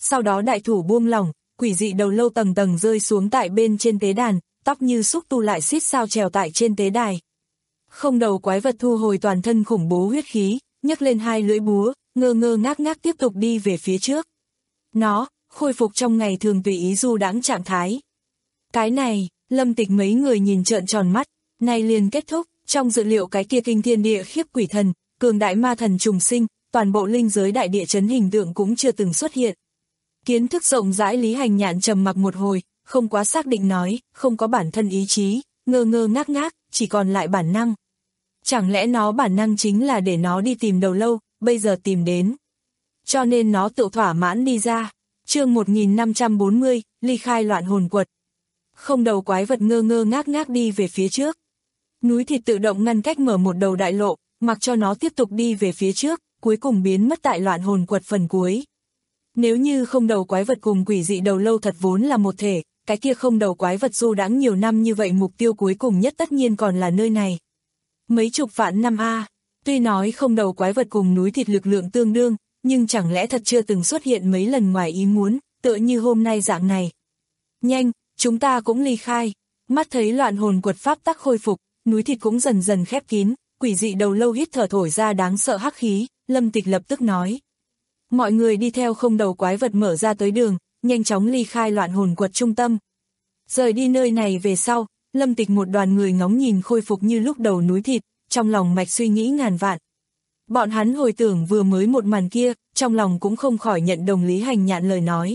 sau đó đại thủ buông lỏng, quỷ dị đầu lâu tầng tầng rơi xuống tại bên trên tế đàn, tóc như xúc tu lại xít sao trèo tại trên tế đài. Không đầu quái vật thu hồi toàn thân khủng bố huyết khí, nhấc lên hai lưỡi búa, ngơ ngơ ngác ngác tiếp tục đi về phía trước. Nó khôi phục trong ngày thường tùy ý du đãng trạng thái. Cái này, Lâm Tịch mấy người nhìn trợn tròn mắt, này liền kết thúc, trong dự liệu cái kia kinh thiên địa khiếp quỷ thần, cường đại ma thần trùng sinh, toàn bộ linh giới đại địa chấn hình tượng cũng chưa từng xuất hiện. Kiến thức rộng rãi Lý Hành Nhạn trầm mặc một hồi, không quá xác định nói, không có bản thân ý chí, ngơ ngơ ngác ngác, chỉ còn lại bản năng. Chẳng lẽ nó bản năng chính là để nó đi tìm đầu lâu, bây giờ tìm đến. Cho nên nó tự thỏa mãn đi ra. Chương một nghìn năm trăm bốn mươi, ly khai loạn hồn quật. Không đầu quái vật ngơ ngơ ngác ngác đi về phía trước. Núi thịt tự động ngăn cách mở một đầu đại lộ, mặc cho nó tiếp tục đi về phía trước, cuối cùng biến mất tại loạn hồn quật phần cuối. Nếu như không đầu quái vật cùng quỷ dị đầu lâu thật vốn là một thể, cái kia không đầu quái vật du đãng nhiều năm như vậy mục tiêu cuối cùng nhất tất nhiên còn là nơi này. Mấy chục vạn năm a, tuy nói không đầu quái vật cùng núi thịt lực lượng tương đương, nhưng chẳng lẽ thật chưa từng xuất hiện mấy lần ngoài ý muốn, tựa như hôm nay dạng này. Nhanh, chúng ta cũng ly khai. Mắt thấy loạn hồn quật pháp tắc khôi phục, núi thịt cũng dần dần khép kín, quỷ dị đầu lâu hít thở thổi ra đáng sợ hắc khí, Lâm Tịch lập tức nói. Mọi người đi theo không đầu quái vật mở ra tới đường, nhanh chóng ly khai loạn hồn quật trung tâm. Rời đi nơi này về sau, Lâm Tịch một đoàn người ngóng nhìn khôi phục như lúc đầu núi thịt, trong lòng mạch suy nghĩ ngàn vạn. Bọn hắn hồi tưởng vừa mới một màn kia, trong lòng cũng không khỏi nhận đồng Lý Hành Nhạn lời nói.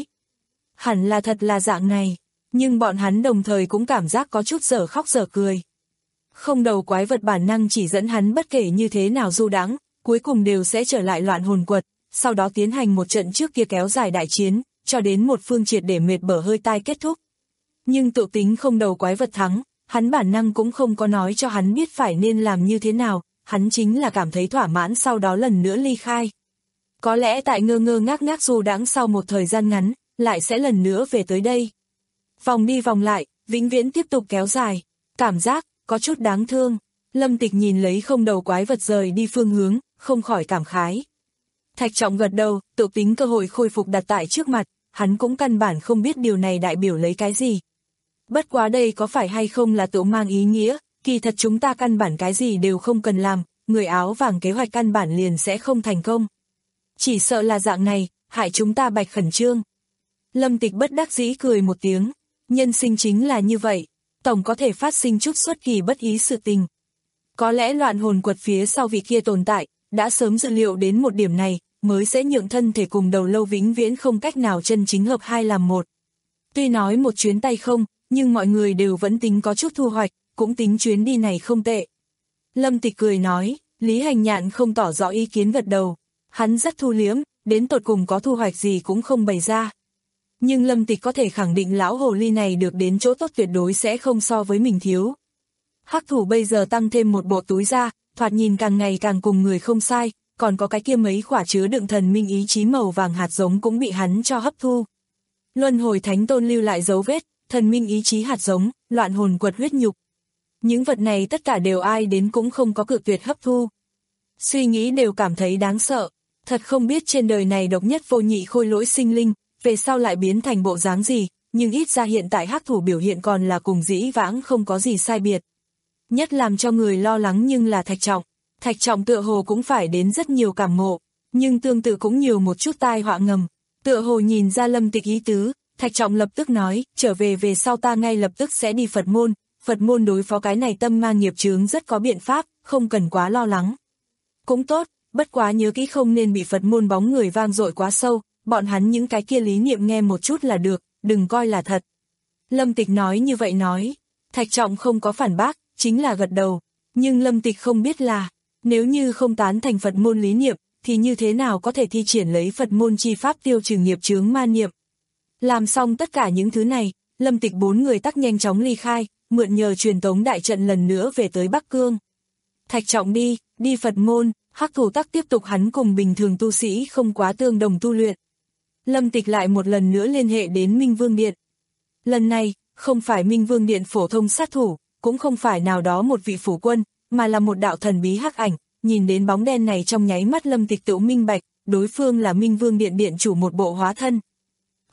Hẳn là thật là dạng này, nhưng bọn hắn đồng thời cũng cảm giác có chút dở khóc dở cười. Không đầu quái vật bản năng chỉ dẫn hắn bất kể như thế nào du đãng, cuối cùng đều sẽ trở lại loạn hồn quật, sau đó tiến hành một trận trước kia kéo dài đại chiến, cho đến một phương triệt để mệt bở hơi tai kết thúc. Nhưng tự tính không đầu quái vật thắng, hắn bản năng cũng không có nói cho hắn biết phải nên làm như thế nào, hắn chính là cảm thấy thỏa mãn sau đó lần nữa ly khai. Có lẽ tại ngơ ngơ ngác ngác du đãng sau một thời gian ngắn, lại sẽ lần nữa về tới đây. Vòng đi vòng lại, vĩnh viễn tiếp tục kéo dài, cảm giác có chút đáng thương. Lâm Tịch nhìn lấy không đầu quái vật rời đi phương hướng, không khỏi cảm khái. Thạch Trọng gật đầu, tự tính cơ hội khôi phục đặt tại trước mặt, hắn cũng căn bản không biết điều này đại biểu lấy cái gì. Bất quá đây có phải hay không là tự mang ý nghĩa, kỳ thật chúng ta căn bản cái gì đều không cần làm, người áo vàng kế hoạch căn bản liền sẽ không thành công. Chỉ sợ là dạng này, hại chúng ta bạch khẩn trương. Lâm Tịch bất đắc dĩ cười một tiếng, nhân sinh chính là như vậy, tổng có thể phát sinh chút xuất kỳ bất ý sự tình. Có lẽ loạn hồn quật phía sau vị kia tồn tại, đã sớm dự liệu đến một điểm này, mới sẽ nhượng thân thể cùng đầu lâu vĩnh viễn không cách nào chân chính hợp hai làm một. Tuy nói một chuyến tay không, nhưng mọi người đều vẫn tính có chút thu hoạch, cũng tính chuyến đi này không tệ. Lâm Tịch cười nói, Lý Hành Nhạn không tỏ rõ ý kiến gật đầu, hắn rất thu liếm, đến tột cùng có thu hoạch gì cũng không bày ra. Nhưng Lâm Tịch có thể khẳng định lão hồ ly này được đến chỗ tốt tuyệt đối sẽ không so với mình thiếu. Hắc thủ bây giờ tăng thêm một bộ túi ra, thoạt nhìn càng ngày càng cùng người không sai, còn có cái kia mấy quả chứa đựng thần minh ý chí màu vàng hạt giống cũng bị hắn cho hấp thu. Luân hồi thánh tôn lưu lại dấu vết, thần minh ý chí hạt giống, loạn hồn quật huyết nhục. Những vật này tất cả đều ai đến cũng không có cự tuyệt hấp thu. Suy nghĩ đều cảm thấy đáng sợ, thật không biết trên đời này độc nhất vô nhị khôi lỗi sinh linh, về sau lại biến thành bộ dáng gì, nhưng ít ra hiện tại hắc thủ biểu hiện còn là cùng dĩ vãng không có gì sai biệt. Nhất làm cho người lo lắng nhưng là Thạch Trọng. Thạch Trọng tựa hồ cũng phải đến rất nhiều cảm ngộ, nhưng tương tự cũng nhiều một chút tai họa ngầm. Tựa hồ nhìn ra Lâm Tịch ý tứ, Thạch Trọng lập tức nói, trở về về sau ta ngay lập tức sẽ đi Phật môn, Phật môn đối phó cái này tâm ma nghiệp chướng rất có biện pháp, không cần quá lo lắng. Cũng tốt, bất quá nhớ kỹ không nên bị Phật môn bóng người vang dội quá sâu, bọn hắn những cái kia lý niệm nghe một chút là được, đừng coi là thật. Lâm Tịch nói như vậy nói, Thạch Trọng không có phản bác, chính là gật đầu, nhưng Lâm Tịch không biết là, nếu như không tán thành Phật môn lý niệm, thì như thế nào có thể thi triển lấy Phật môn chi pháp tiêu trừ nghiệp chướng ma niệm. Làm xong tất cả những thứ này, Lâm Tịch bốn người tắc nhanh chóng ly khai, mượn nhờ truyền tống đại trận lần nữa về tới Bắc Cương. Thạch Trọng đi, đi Phật môn, hắc thủ tắc tiếp tục hắn cùng bình thường tu sĩ không quá tương đồng tu luyện. Lâm Tịch lại một lần nữa liên hệ đến Minh Vương Điện. Lần này, không phải Minh Vương Điện phổ thông sát thủ, cũng không phải nào đó một vị phủ quân, mà là một đạo thần bí hắc ảnh, nhìn đến bóng đen này trong nháy mắt Lâm Tịch tự minh bạch, đối phương là Minh Vương Điện điện chủ một bộ hóa thân.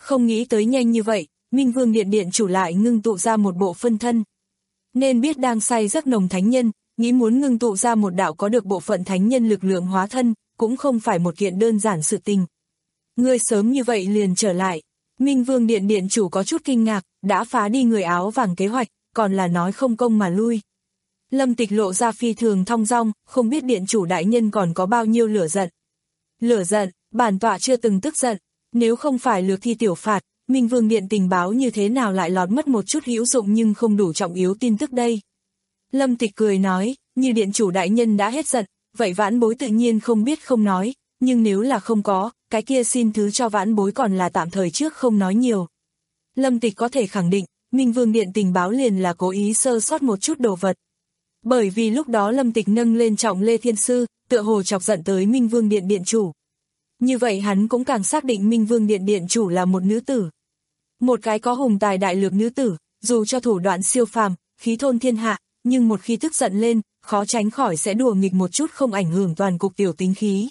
Không nghĩ tới nhanh như vậy, Minh Vương Điện Điện chủ lại ngưng tụ ra một bộ phân thân. Nên biết đang say giấc nồng thánh nhân, nghĩ muốn ngưng tụ ra một đạo có được bộ phận thánh nhân lực lượng hóa thân, cũng không phải một kiện đơn giản sự tình. Ngươi sớm như vậy liền trở lại. Minh Vương Điện Điện chủ có chút kinh ngạc, đã phá đi người áo vàng kế hoạch, còn là nói không công mà lui. Lâm Tịch lộ ra phi thường thong dong, không biết điện chủ đại nhân còn có bao nhiêu lửa giận. Lửa giận, bản tọa chưa từng tức giận, nếu không phải lược thi tiểu phạt, Minh Vương Điện tình báo như thế nào lại lọt mất một chút hữu dụng nhưng không đủ trọng yếu tin tức đây. Lâm Tịch cười nói, như điện chủ đại nhân đã hết giận, vậy vãn bối tự nhiên không biết không nói, nhưng nếu là không có, cái kia xin thứ cho vãn bối còn là tạm thời trước không nói nhiều. Lâm Tịch có thể khẳng định, Minh Vương Điện tình báo liền là cố ý sơ sót một chút đồ vật. Bởi vì lúc đó Lâm Tịch nâng lên trọng Lê Thiên Sư, tựa hồ chọc giận tới Minh Vương Điện Điện chủ. Như vậy hắn cũng càng xác định Minh Vương Điện Điện chủ là một nữ tử. Một cái có hùng tài đại lược nữ tử, dù cho thủ đoạn siêu phàm, khí thôn thiên hạ, nhưng một khi tức giận lên, khó tránh khỏi sẽ đùa nghịch một chút không ảnh hưởng toàn cục tiểu tính khí.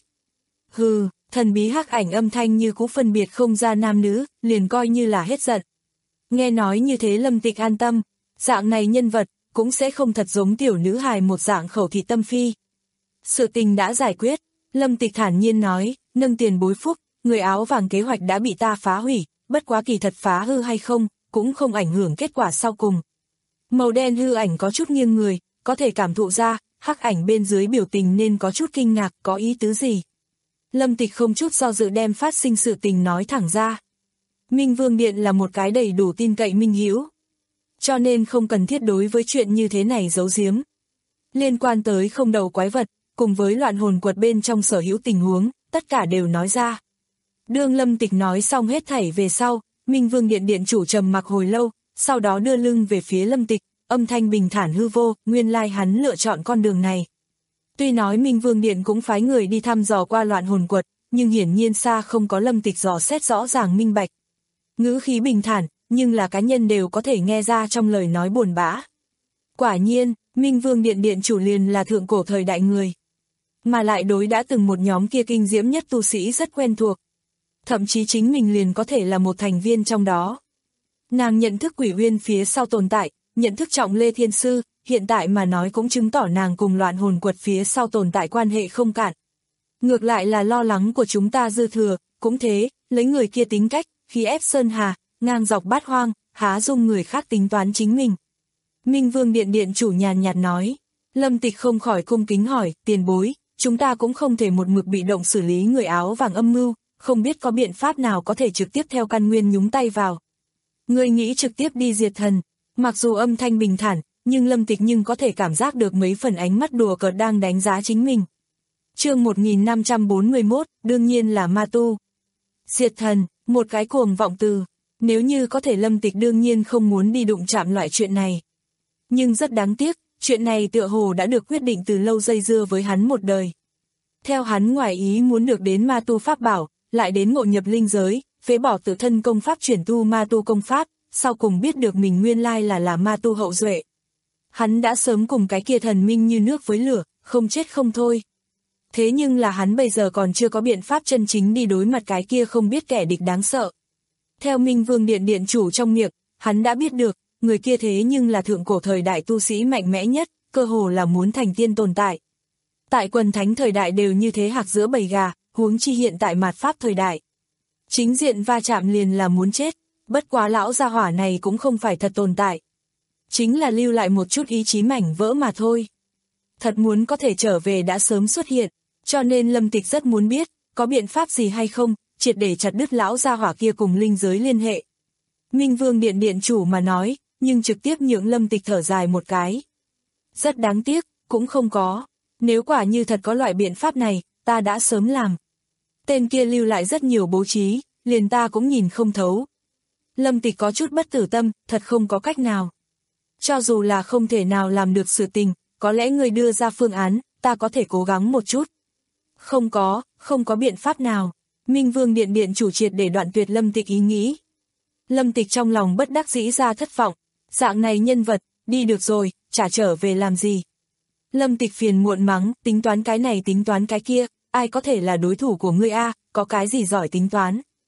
Hừ, thần bí hắc ảnh âm thanh như cũ phân biệt không ra nam nữ, liền coi như là hết giận. Nghe nói như thế Lâm Tịch an tâm, dạng này nhân vật, cũng sẽ không thật giống tiểu nữ hài một dạng khẩu thị tâm phi. Sự tình đã giải quyết, Lâm Tịch thản nhiên nói, nâng tiền bối phúc, người áo vàng kế hoạch đã bị ta phá hủy, bất quá kỳ thật phá hư hay không, cũng không ảnh hưởng kết quả sau cùng. Màu đen hư ảnh có chút nghiêng người, có thể cảm thụ ra, hắc ảnh bên dưới biểu tình nên có chút kinh ngạc, có ý tứ gì. Lâm Tịch không chút do dự đem phát sinh sự tình nói thẳng ra. Minh Vương Điện là một cái đầy đủ tin cậy minh hữu, cho nên không cần thiết đối với chuyện như thế này giấu giếm. Liên quan tới không đầu quái vật, cùng với loạn hồn quật bên trong sở hữu tình huống, tất cả đều nói ra. Đương Lâm Tịch nói xong hết thảy về sau, Minh Vương Điện Điện chủ trầm mặc hồi lâu, sau đó đưa lưng về phía Lâm Tịch, âm thanh bình thản hư vô, nguyên lai hắn lựa chọn con đường này. Tuy nói Minh Vương Điện cũng phái người đi thăm dò qua loạn hồn quật, nhưng hiển nhiên xa không có Lâm Tịch dò xét rõ ràng minh bạch. Ngữ khí bình thản, nhưng là cá nhân đều có thể nghe ra trong lời nói buồn bã. Quả nhiên, Minh Vương Điện Điện chủ liền là thượng cổ thời đại người. Mà lại đối đã từng một nhóm kia kinh diễm nhất tu sĩ rất quen thuộc. Thậm chí chính mình liền có thể là một thành viên trong đó. Nàng nhận thức Quỷ Uyên phía sau tồn tại, nhận thức trọng Lê Thiên Sư, hiện tại mà nói cũng chứng tỏ nàng cùng loạn hồn quật phía sau tồn tại quan hệ không cạn. Ngược lại là lo lắng của chúng ta dư thừa, cũng thế, lấy người kia tính cách, khi ép sơn hà, ngang dọc bát hoang, há dung người khác tính toán chính mình. Minh Vương Điện Điện chủ nhàn nhạt nói. Lâm Tịch không khỏi cung kính hỏi, tiền bối, chúng ta cũng không thể một mực bị động xử lý người áo vàng âm mưu, không biết có biện pháp nào có thể trực tiếp theo căn nguyên nhúng tay vào. Người nghĩ trực tiếp đi diệt thần, mặc dù âm thanh bình thản, nhưng Lâm Tịch nhưng có thể cảm giác được mấy phần ánh mắt đùa cợt đang đánh giá chính mình. Chương một nghìn năm trăm bốn mươi mốt, đương nhiên là ma tu. Diệt thần, một cái cuồng vọng từ, nếu như có thể Lâm Tịch đương nhiên không muốn đi đụng chạm loại chuyện này. Nhưng rất đáng tiếc, chuyện này tựa hồ đã được quyết định từ lâu dây dưa với hắn một đời. Theo hắn ngoài ý muốn được đến ma tu pháp bảo, lại đến ngộ nhập linh giới, phế bỏ tự thân công pháp chuyển tu ma tu công pháp, sau cùng biết được mình nguyên lai là là ma tu hậu duệ. Hắn đã sớm cùng cái kia thần minh như nước với lửa, không chết không thôi. Thế nhưng là hắn bây giờ còn chưa có biện pháp chân chính đi đối mặt cái kia không biết kẻ địch đáng sợ. Theo Minh Vương Điện Điện chủ trong miệng, hắn đã biết được, người kia thế nhưng là thượng cổ thời đại tu sĩ mạnh mẽ nhất, cơ hồ là muốn thành tiên tồn tại. Tại quần thánh thời đại đều như thế hạc giữa bầy gà, huống chi hiện tại mạt pháp thời đại. Chính diện va chạm liền là muốn chết, bất quá lão gia hỏa này cũng không phải thật tồn tại. Chính là lưu lại một chút ý chí mảnh vỡ mà thôi. Thật muốn có thể trở về đã sớm xuất hiện, cho nên Lâm Tịch rất muốn biết, có biện pháp gì hay không, triệt để chặt đứt lão gia hỏa kia cùng linh giới liên hệ. Minh Vương Điện Điện chủ mà nói, nhưng trực tiếp nhượng Lâm Tịch thở dài một cái. Rất đáng tiếc, cũng không có. Nếu quả như thật có loại biện pháp này, ta đã sớm làm. Tên kia lưu lại rất nhiều bố trí, liền ta cũng nhìn không thấu. Lâm Tịch có chút bất tử tâm, thật không có cách nào. Cho dù là không thể nào làm được sự tình, có lẽ người đưa ra phương án, ta có thể cố gắng một chút. Không có, không có biện pháp nào. Minh Vương Điện Điện chủ triệt để đoạn tuyệt Lâm Tịch ý nghĩ. Lâm Tịch trong lòng bất đắc dĩ ra thất vọng. Dạng này nhân vật, đi được rồi, trả trở về làm gì. Lâm Tịch phiền muộn mắng, tính toán cái này tính toán cái kia, ai có thể là đối thủ của ngươi a, có cái gì giỏi tính toán.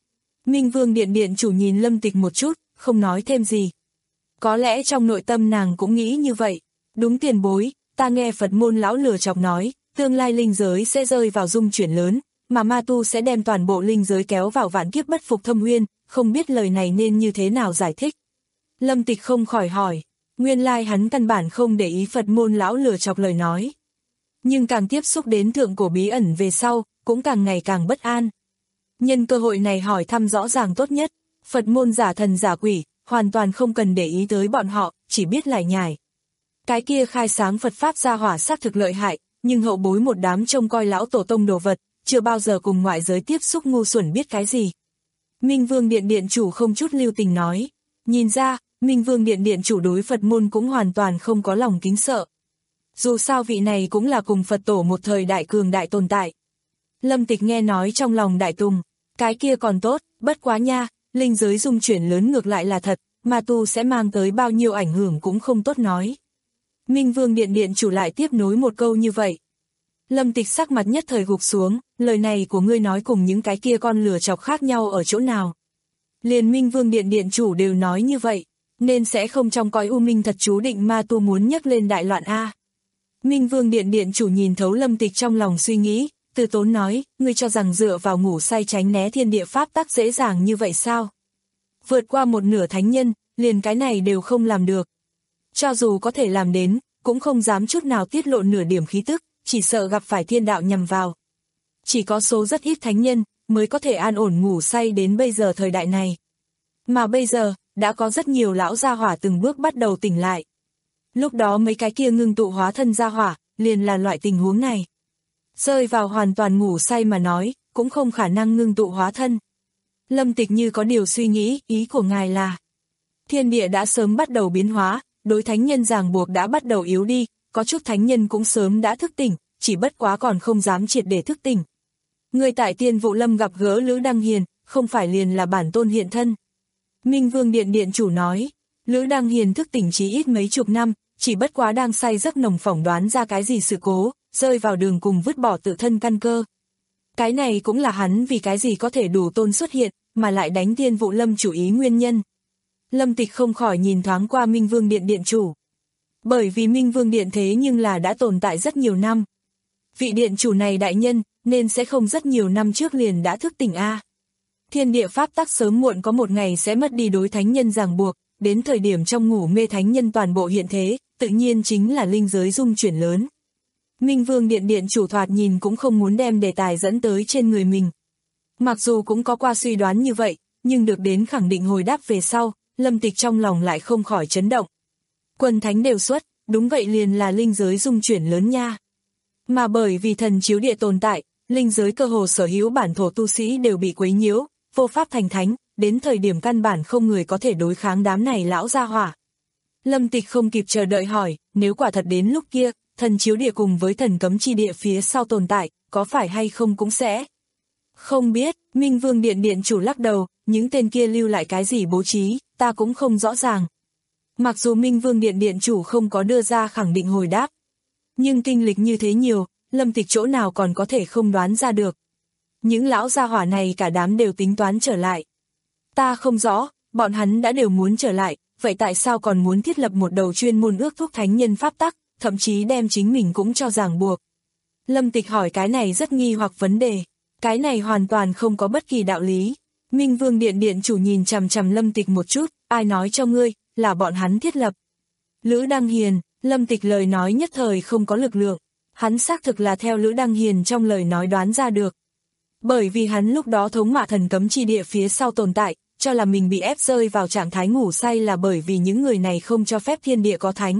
Minh Vương Điện Điện chủ nhìn Lâm Tịch một chút, không nói thêm gì. Có lẽ trong nội tâm nàng cũng nghĩ như vậy. Đúng tiền bối, ta nghe Phật môn lão lừa chọc nói, tương lai linh giới sẽ rơi vào dung chuyển lớn, mà ma tu sẽ đem toàn bộ linh giới kéo vào vạn kiếp bất phục thâm uyên, không biết lời này nên như thế nào giải thích. Lâm Tịch không khỏi hỏi, nguyên lai hắn căn bản không để ý Phật môn lão lừa chọc lời nói. Nhưng càng tiếp xúc đến thượng cổ bí ẩn về sau, cũng càng ngày càng bất an. Nhân cơ hội này hỏi thăm rõ ràng tốt nhất, Phật môn giả thần giả quỷ, hoàn toàn không cần để ý tới bọn họ, chỉ biết lải nhải. Cái kia khai sáng Phật Pháp gia hỏa xác thực lợi hại, nhưng hậu bối một đám trông coi lão tổ tông đồ vật, chưa bao giờ cùng ngoại giới tiếp xúc ngu xuẩn biết cái gì. Minh Vương Điện Điện chủ không chút lưu tình nói, nhìn ra, Minh Vương Điện Điện chủ đối Phật môn cũng hoàn toàn không có lòng kính sợ. Dù sao vị này cũng là cùng Phật tổ một thời đại cường đại tồn tại. Lâm Tịch nghe nói trong lòng đại tùng, cái kia còn tốt, bất quá nha, linh giới dung chuyển lớn ngược lại là thật, ma tu sẽ mang tới bao nhiêu ảnh hưởng cũng không tốt nói. Minh Vương Điện Điện chủ lại tiếp nối một câu như vậy. Lâm Tịch sắc mặt nhất thời gục xuống, lời này của ngươi nói cùng những cái kia con lừa chọc khác nhau ở chỗ nào. Liền Minh Vương Điện Điện chủ đều nói như vậy, nên sẽ không trong cõi u minh thật chú định ma tu muốn nhấc lên đại loạn A. Minh Vương Điện Điện chủ nhìn thấu Lâm Tịch trong lòng suy nghĩ, từ tốn nói, ngươi cho rằng dựa vào ngủ say tránh né thiên địa pháp tắc dễ dàng như vậy sao? Vượt qua một nửa thánh nhân, liền cái này đều không làm được. Cho dù có thể làm đến, cũng không dám chút nào tiết lộ nửa điểm khí tức, chỉ sợ gặp phải thiên đạo nhằm vào. Chỉ có số rất ít thánh nhân, mới có thể an ổn ngủ say đến bây giờ thời đại này. Mà bây giờ, đã có rất nhiều lão gia hỏa từng bước bắt đầu tỉnh lại. Lúc đó mấy cái kia ngưng tụ hóa thân gia hỏa, liền là loại tình huống này. Rơi vào hoàn toàn ngủ say mà nói, cũng không khả năng ngưng tụ hóa thân. Lâm Tịch như có điều suy nghĩ, ý của ngài là thiên địa đã sớm bắt đầu biến hóa, đối thánh nhân ràng buộc đã bắt đầu yếu đi, có chút thánh nhân cũng sớm đã thức tỉnh, chỉ bất quá còn không dám triệt để thức tỉnh. Người tại Tiên Vụ Lâm gặp gỡ Lữ Đăng Hiền, không phải liền là bản tôn hiện thân. Minh Vương Điện Điện chủ nói, Lữ Đăng Hiền thức tỉnh chí ít mấy chục năm, chỉ bất quá đang say giấc nồng phỏng đoán ra cái gì sự cố, rơi vào đường cùng vứt bỏ tự thân căn cơ. Cái này cũng là hắn vì cái gì có thể đủ tôn xuất hiện, mà lại đánh Tiên Vụ Lâm chủ ý nguyên nhân. Lâm Tịch không khỏi nhìn thoáng qua Minh Vương Điện Điện chủ. Bởi vì Minh Vương Điện thế nhưng là đã tồn tại rất nhiều năm. Vị điện chủ này đại nhân, nên sẽ không rất nhiều năm trước liền đã thức tỉnh a. Thiên địa pháp tắc sớm muộn có một ngày sẽ mất đi đối thánh nhân ràng buộc, đến thời điểm trong ngủ mê thánh nhân toàn bộ hiện thế, tự nhiên chính là linh giới dung chuyển lớn. Minh Vương Điện Điện chủ thoạt nhìn cũng không muốn đem đề tài dẫn tới trên người mình. Mặc dù cũng có qua suy đoán như vậy, nhưng được đến khẳng định hồi đáp về sau, Lâm Tịch trong lòng lại không khỏi chấn động. Quân thánh đều xuất, đúng vậy liền là linh giới dung chuyển lớn nha. Mà bởi vì thần chiếu địa tồn tại, linh giới cơ hồ sở hữu bản thổ tu sĩ đều bị quấy nhiễu, vô pháp thành thánh, đến thời điểm căn bản không người có thể đối kháng đám này lão gia hỏa. Lâm Tịch không kịp chờ đợi hỏi, nếu quả thật đến lúc kia, thần chiếu địa cùng với thần cấm chi địa phía sau tồn tại, có phải hay không cũng sẽ. Không biết, Minh Vương Điện Điện chủ lắc đầu, những tên kia lưu lại cái gì bố trí, ta cũng không rõ ràng. Mặc dù Minh Vương Điện Điện chủ không có đưa ra khẳng định hồi đáp, nhưng kinh lịch như thế nhiều, Lâm Tịch chỗ nào còn có thể không đoán ra được. Những lão gia hỏa này cả đám đều tính toán trở lại. Ta không rõ, bọn hắn đã đều muốn trở lại, vậy tại sao còn muốn thiết lập một đầu chuyên môn ước thúc thánh nhân pháp tắc, thậm chí đem chính mình cũng cho ràng buộc. Lâm Tịch hỏi cái này rất nghi hoặc vấn đề, cái này hoàn toàn không có bất kỳ đạo lý. Minh Vương Điện Điện chủ nhìn chằm chằm Lâm Tịch một chút, ai nói cho ngươi, là bọn hắn thiết lập. Lữ Đăng Hiền, Lâm Tịch lời nói nhất thời không có lực lượng, hắn xác thực là theo Lữ Đăng Hiền trong lời nói đoán ra được. Bởi vì hắn lúc đó thống mạ thần cấm chi địa phía sau tồn tại, cho là mình bị ép rơi vào trạng thái ngủ say là bởi vì những người này không cho phép thiên địa có thánh.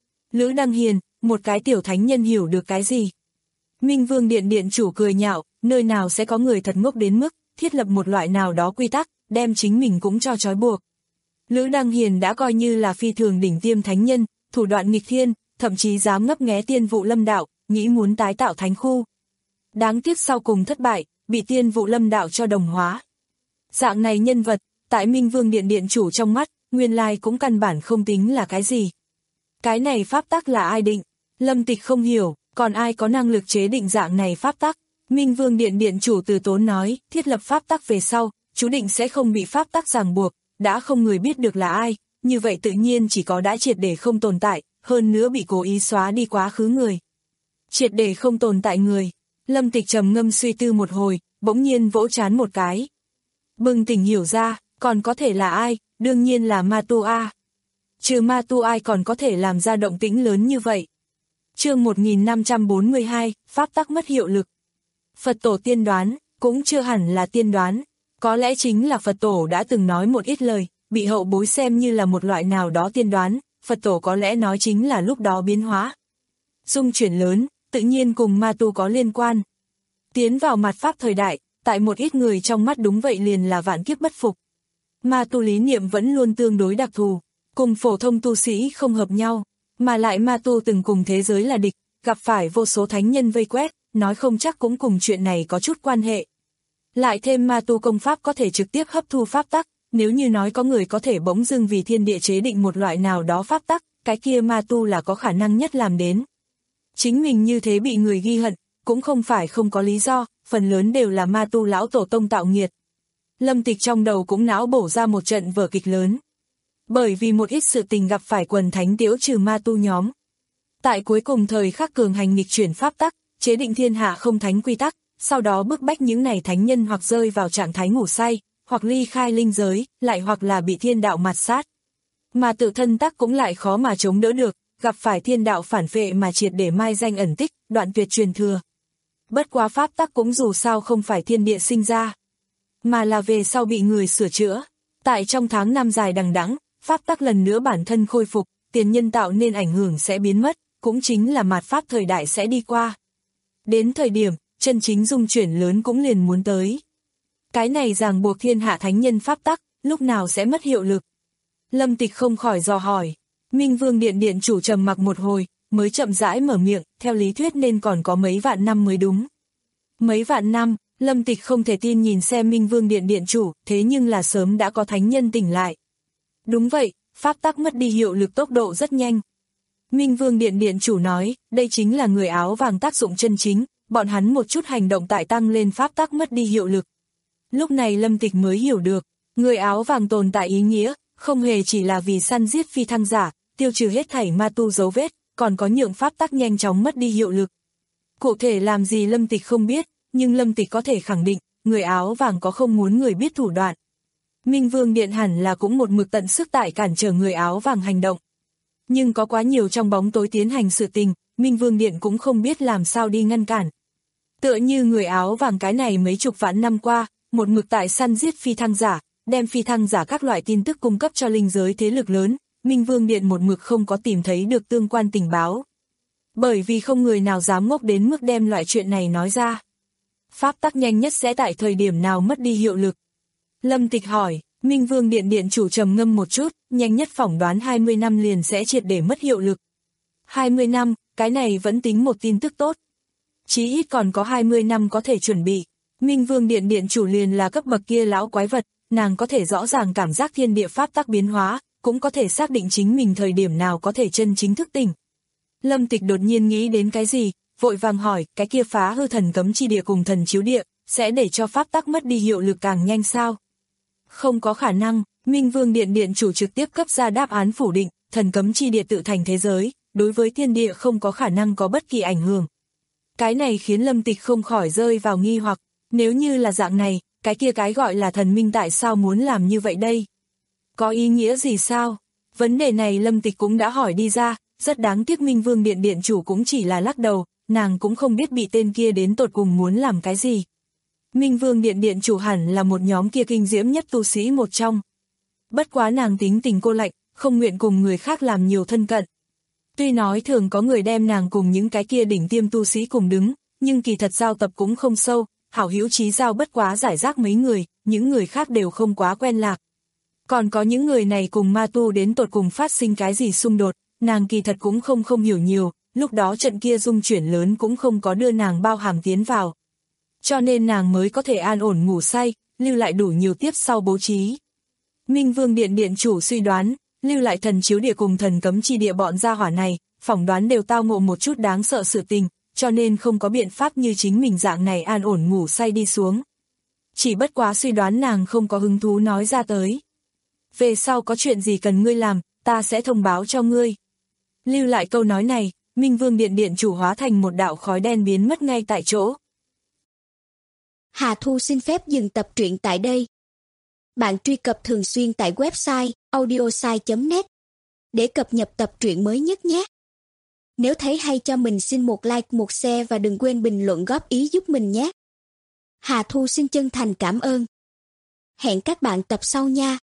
Lữ Đăng Hiền, một cái tiểu thánh nhân hiểu được cái gì? Minh Vương Điện Điện chủ cười nhạo, nơi nào sẽ có người thật ngốc đến mức thiết lập một loại nào đó quy tắc, đem chính mình cũng cho trói buộc. Lữ Đăng Hiền đã coi như là phi thường đỉnh tiêm thánh nhân, thủ đoạn nghịch thiên, thậm chí dám ngấp nghé Tiên Vụ Lâm đạo, nghĩ muốn tái tạo thánh khu. Đáng tiếc sau cùng thất bại, bị Tiên Vụ Lâm đạo cho đồng hóa. Dạng này nhân vật, tại Minh Vương Điện Điện chủ trong mắt, nguyên lai cũng căn bản không tính là cái gì. Cái này pháp tắc là ai định? Lâm Tịch không hiểu, còn ai có năng lực chế định dạng này pháp tắc? Minh Vương Điện Điện chủ từ tốn nói, thiết lập pháp tắc về sau, chú định sẽ không bị pháp tắc ràng buộc, đã không người biết được là ai, như vậy tự nhiên chỉ có đã triệt để không tồn tại, hơn nữa bị cố ý xóa đi quá khứ người. Triệt để không tồn tại người, Lâm Tịch trầm ngâm suy tư một hồi, bỗng nhiên vỗ trán một cái. Bừng tỉnh hiểu ra, còn có thể là ai, đương nhiên là Ma Tu A. Trừ Ma Tu ai còn có thể làm ra động tĩnh lớn như vậy. Chương một nghìn năm trăm bốn mươi hai, pháp tắc mất hiệu lực. Phật tổ tiên đoán, cũng chưa hẳn là tiên đoán, có lẽ chính là Phật tổ đã từng nói một ít lời, bị hậu bối xem như là một loại nào đó tiên đoán, Phật tổ có lẽ nói chính là lúc đó biến hóa. Dung chuyển lớn, tự nhiên cùng ma tu có liên quan. Tiến vào mạt pháp thời đại, tại một ít người trong mắt đúng vậy liền là vạn kiếp bất phục. Ma tu lý niệm vẫn luôn tương đối đặc thù, cùng phổ thông tu sĩ không hợp nhau, mà lại ma tu từng cùng thế giới là địch, gặp phải vô số thánh nhân vây quét, nói không chắc cũng cùng chuyện này có chút quan hệ. Lại thêm ma tu công pháp có thể trực tiếp hấp thu pháp tắc, nếu như nói có người có thể bỗng dưng vì thiên địa chế định một loại nào đó pháp tắc, cái kia ma tu là có khả năng nhất làm đến. Chính mình như thế bị người ghi hận, cũng không phải không có lý do, phần lớn đều là ma tu lão tổ tông tạo nghiệt. Lâm Tịch trong đầu cũng não bổ ra một trận vở kịch lớn. Bởi vì một ít sự tình gặp phải quần thánh tiễu trừ ma tu nhóm. Tại cuối cùng thời khắc cường hành nghịch chuyển pháp tắc, chế định thiên hạ không thánh quy tắc, sau đó bức bách những này thánh nhân hoặc rơi vào trạng thái ngủ say, hoặc ly khai linh giới, lại hoặc là bị thiên đạo mạt sát. Mà tự thân tắc cũng lại khó mà chống đỡ được, gặp phải thiên đạo phản phệ mà triệt để mai danh ẩn tích, đoạn tuyệt truyền thừa. Bất quá pháp tắc cũng dù sao không phải thiên địa sinh ra, mà là về sau bị người sửa chữa. Tại trong tháng năm dài đằng đẵng, pháp tắc lần nữa bản thân khôi phục, tiền nhân tạo nên ảnh hưởng sẽ biến mất, cũng chính là mạt pháp thời đại sẽ đi qua. Đến thời điểm, chân chính dung chuyển lớn cũng liền muốn tới. Cái này ràng buộc thiên hạ thánh nhân pháp tắc, lúc nào sẽ mất hiệu lực? Lâm Tịch không khỏi dò hỏi. Minh Vương Điện Điện chủ trầm mặc một hồi, mới chậm rãi mở miệng, theo lý thuyết nên còn có mấy vạn năm mới đúng. Mấy vạn năm, Lâm Tịch không thể tin nhìn xem Minh Vương Điện Điện chủ, thế nhưng là sớm đã có thánh nhân tỉnh lại. Đúng vậy, pháp tắc mất đi hiệu lực tốc độ rất nhanh. Minh Vương Điện Điện chủ nói, đây chính là người áo vàng tác dụng chân chính, bọn hắn một chút hành động tại tăng lên pháp tắc mất đi hiệu lực. Lúc này Lâm Tịch mới hiểu được, người áo vàng tồn tại ý nghĩa, không hề chỉ là vì săn giết phi thăng giả, tiêu trừ hết thảy ma tu dấu vết, còn có nhượng pháp tắc nhanh chóng mất đi hiệu lực. Cụ thể làm gì Lâm Tịch không biết, nhưng Lâm Tịch có thể khẳng định, người áo vàng có không muốn người biết thủ đoạn. Minh Vương Điện hẳn là cũng một mực tận sức tại cản trở người áo vàng hành động. Nhưng có quá nhiều trong bóng tối tiến hành sự tình, Minh Vương Điện cũng không biết làm sao đi ngăn cản. Tựa như người áo vàng cái này mấy chục vạn năm qua, một mực tại săn giết phi thăng giả, đem phi thăng giả các loại tin tức cung cấp cho linh giới thế lực lớn, Minh Vương Điện một mực không có tìm thấy được tương quan tình báo. Bởi vì không người nào dám ngốc đến mức đem loại chuyện này nói ra. Pháp tắc nhanh nhất sẽ tại thời điểm nào mất đi hiệu lực? Lâm Tịch hỏi, Minh Vương Điện Điện chủ trầm ngâm một chút, nhanh nhất phỏng đoán hai mươi năm liền sẽ triệt để mất hiệu lực. hai mươi năm, cái này vẫn tính một tin tức tốt. Chí ít còn có hai mươi năm có thể chuẩn bị. Minh Vương Điện Điện chủ liền là cấp bậc kia lão quái vật, nàng có thể rõ ràng cảm giác thiên địa pháp tắc biến hóa, cũng có thể xác định chính mình thời điểm nào có thể chân chính thức tỉnh. Lâm Tịch đột nhiên nghĩ đến cái gì, vội vàng hỏi, cái kia phá hư thần cấm chi địa cùng thần chiếu địa, sẽ để cho pháp tắc mất đi hiệu lực càng nhanh sao? Không có khả năng, Minh Vương Điện Điện chủ trực tiếp cấp ra đáp án phủ định, thần cấm chi địa tự thành thế giới, đối với thiên địa không có khả năng có bất kỳ ảnh hưởng. Cái này khiến Lâm Tịch không khỏi rơi vào nghi hoặc, nếu như là dạng này, cái kia cái gọi là thần minh tại sao muốn làm như vậy đây? Có ý nghĩa gì sao? Vấn đề này Lâm Tịch cũng đã hỏi đi ra, rất đáng tiếc Minh Vương Điện Điện chủ cũng chỉ là lắc đầu, nàng cũng không biết bị tên kia đến tột cùng muốn làm cái gì. Minh Vương Điện Điện chủ hẳn là một nhóm kia kinh diễm nhất tu sĩ một trong. Bất quá nàng tính tình cô lạnh, không nguyện cùng người khác làm nhiều thân cận. Tuy nói thường có người đem nàng cùng những cái kia đỉnh tiêm tu sĩ cùng đứng, nhưng kỳ thật giao tập cũng không sâu, hảo hữu chí giao bất quá giải rác mấy người, những người khác đều không quá quen lạc. Còn có những người này cùng ma tu đến tột cùng phát sinh cái gì xung đột, nàng kỳ thật cũng không không hiểu nhiều, lúc đó trận kia dung chuyển lớn cũng không có đưa nàng bao hàm tiến vào. Cho nên nàng mới có thể an ổn ngủ say, lưu lại đủ nhiều tiếp sau bố trí. Minh Vương Điện Điện chủ suy đoán, lưu lại thần chiếu địa cùng thần cấm chi địa bọn gia hỏa này, phỏng đoán đều tao ngộ một chút đáng sợ sự tình, cho nên không có biện pháp như chính mình dạng này an ổn ngủ say đi xuống. chỉ bất quá suy đoán nàng không có hứng thú nói ra tới. Về sau có chuyện gì cần ngươi làm, ta sẽ thông báo cho ngươi. Lưu lại câu nói này, Minh Vương Điện điện chủ hóa thành một đạo khói đen biến mất ngay tại chỗ. Hà Thu xin phép dừng tập truyện tại đây. Bạn truy cập thường xuyên tại website audiosai chấm net để cập nhật tập truyện mới nhất nhé. Nếu thấy hay cho mình xin một like, một share và đừng quên bình luận góp ý giúp mình nhé. Hà Thu xin chân thành cảm ơn. Hẹn các bạn tập sau nha.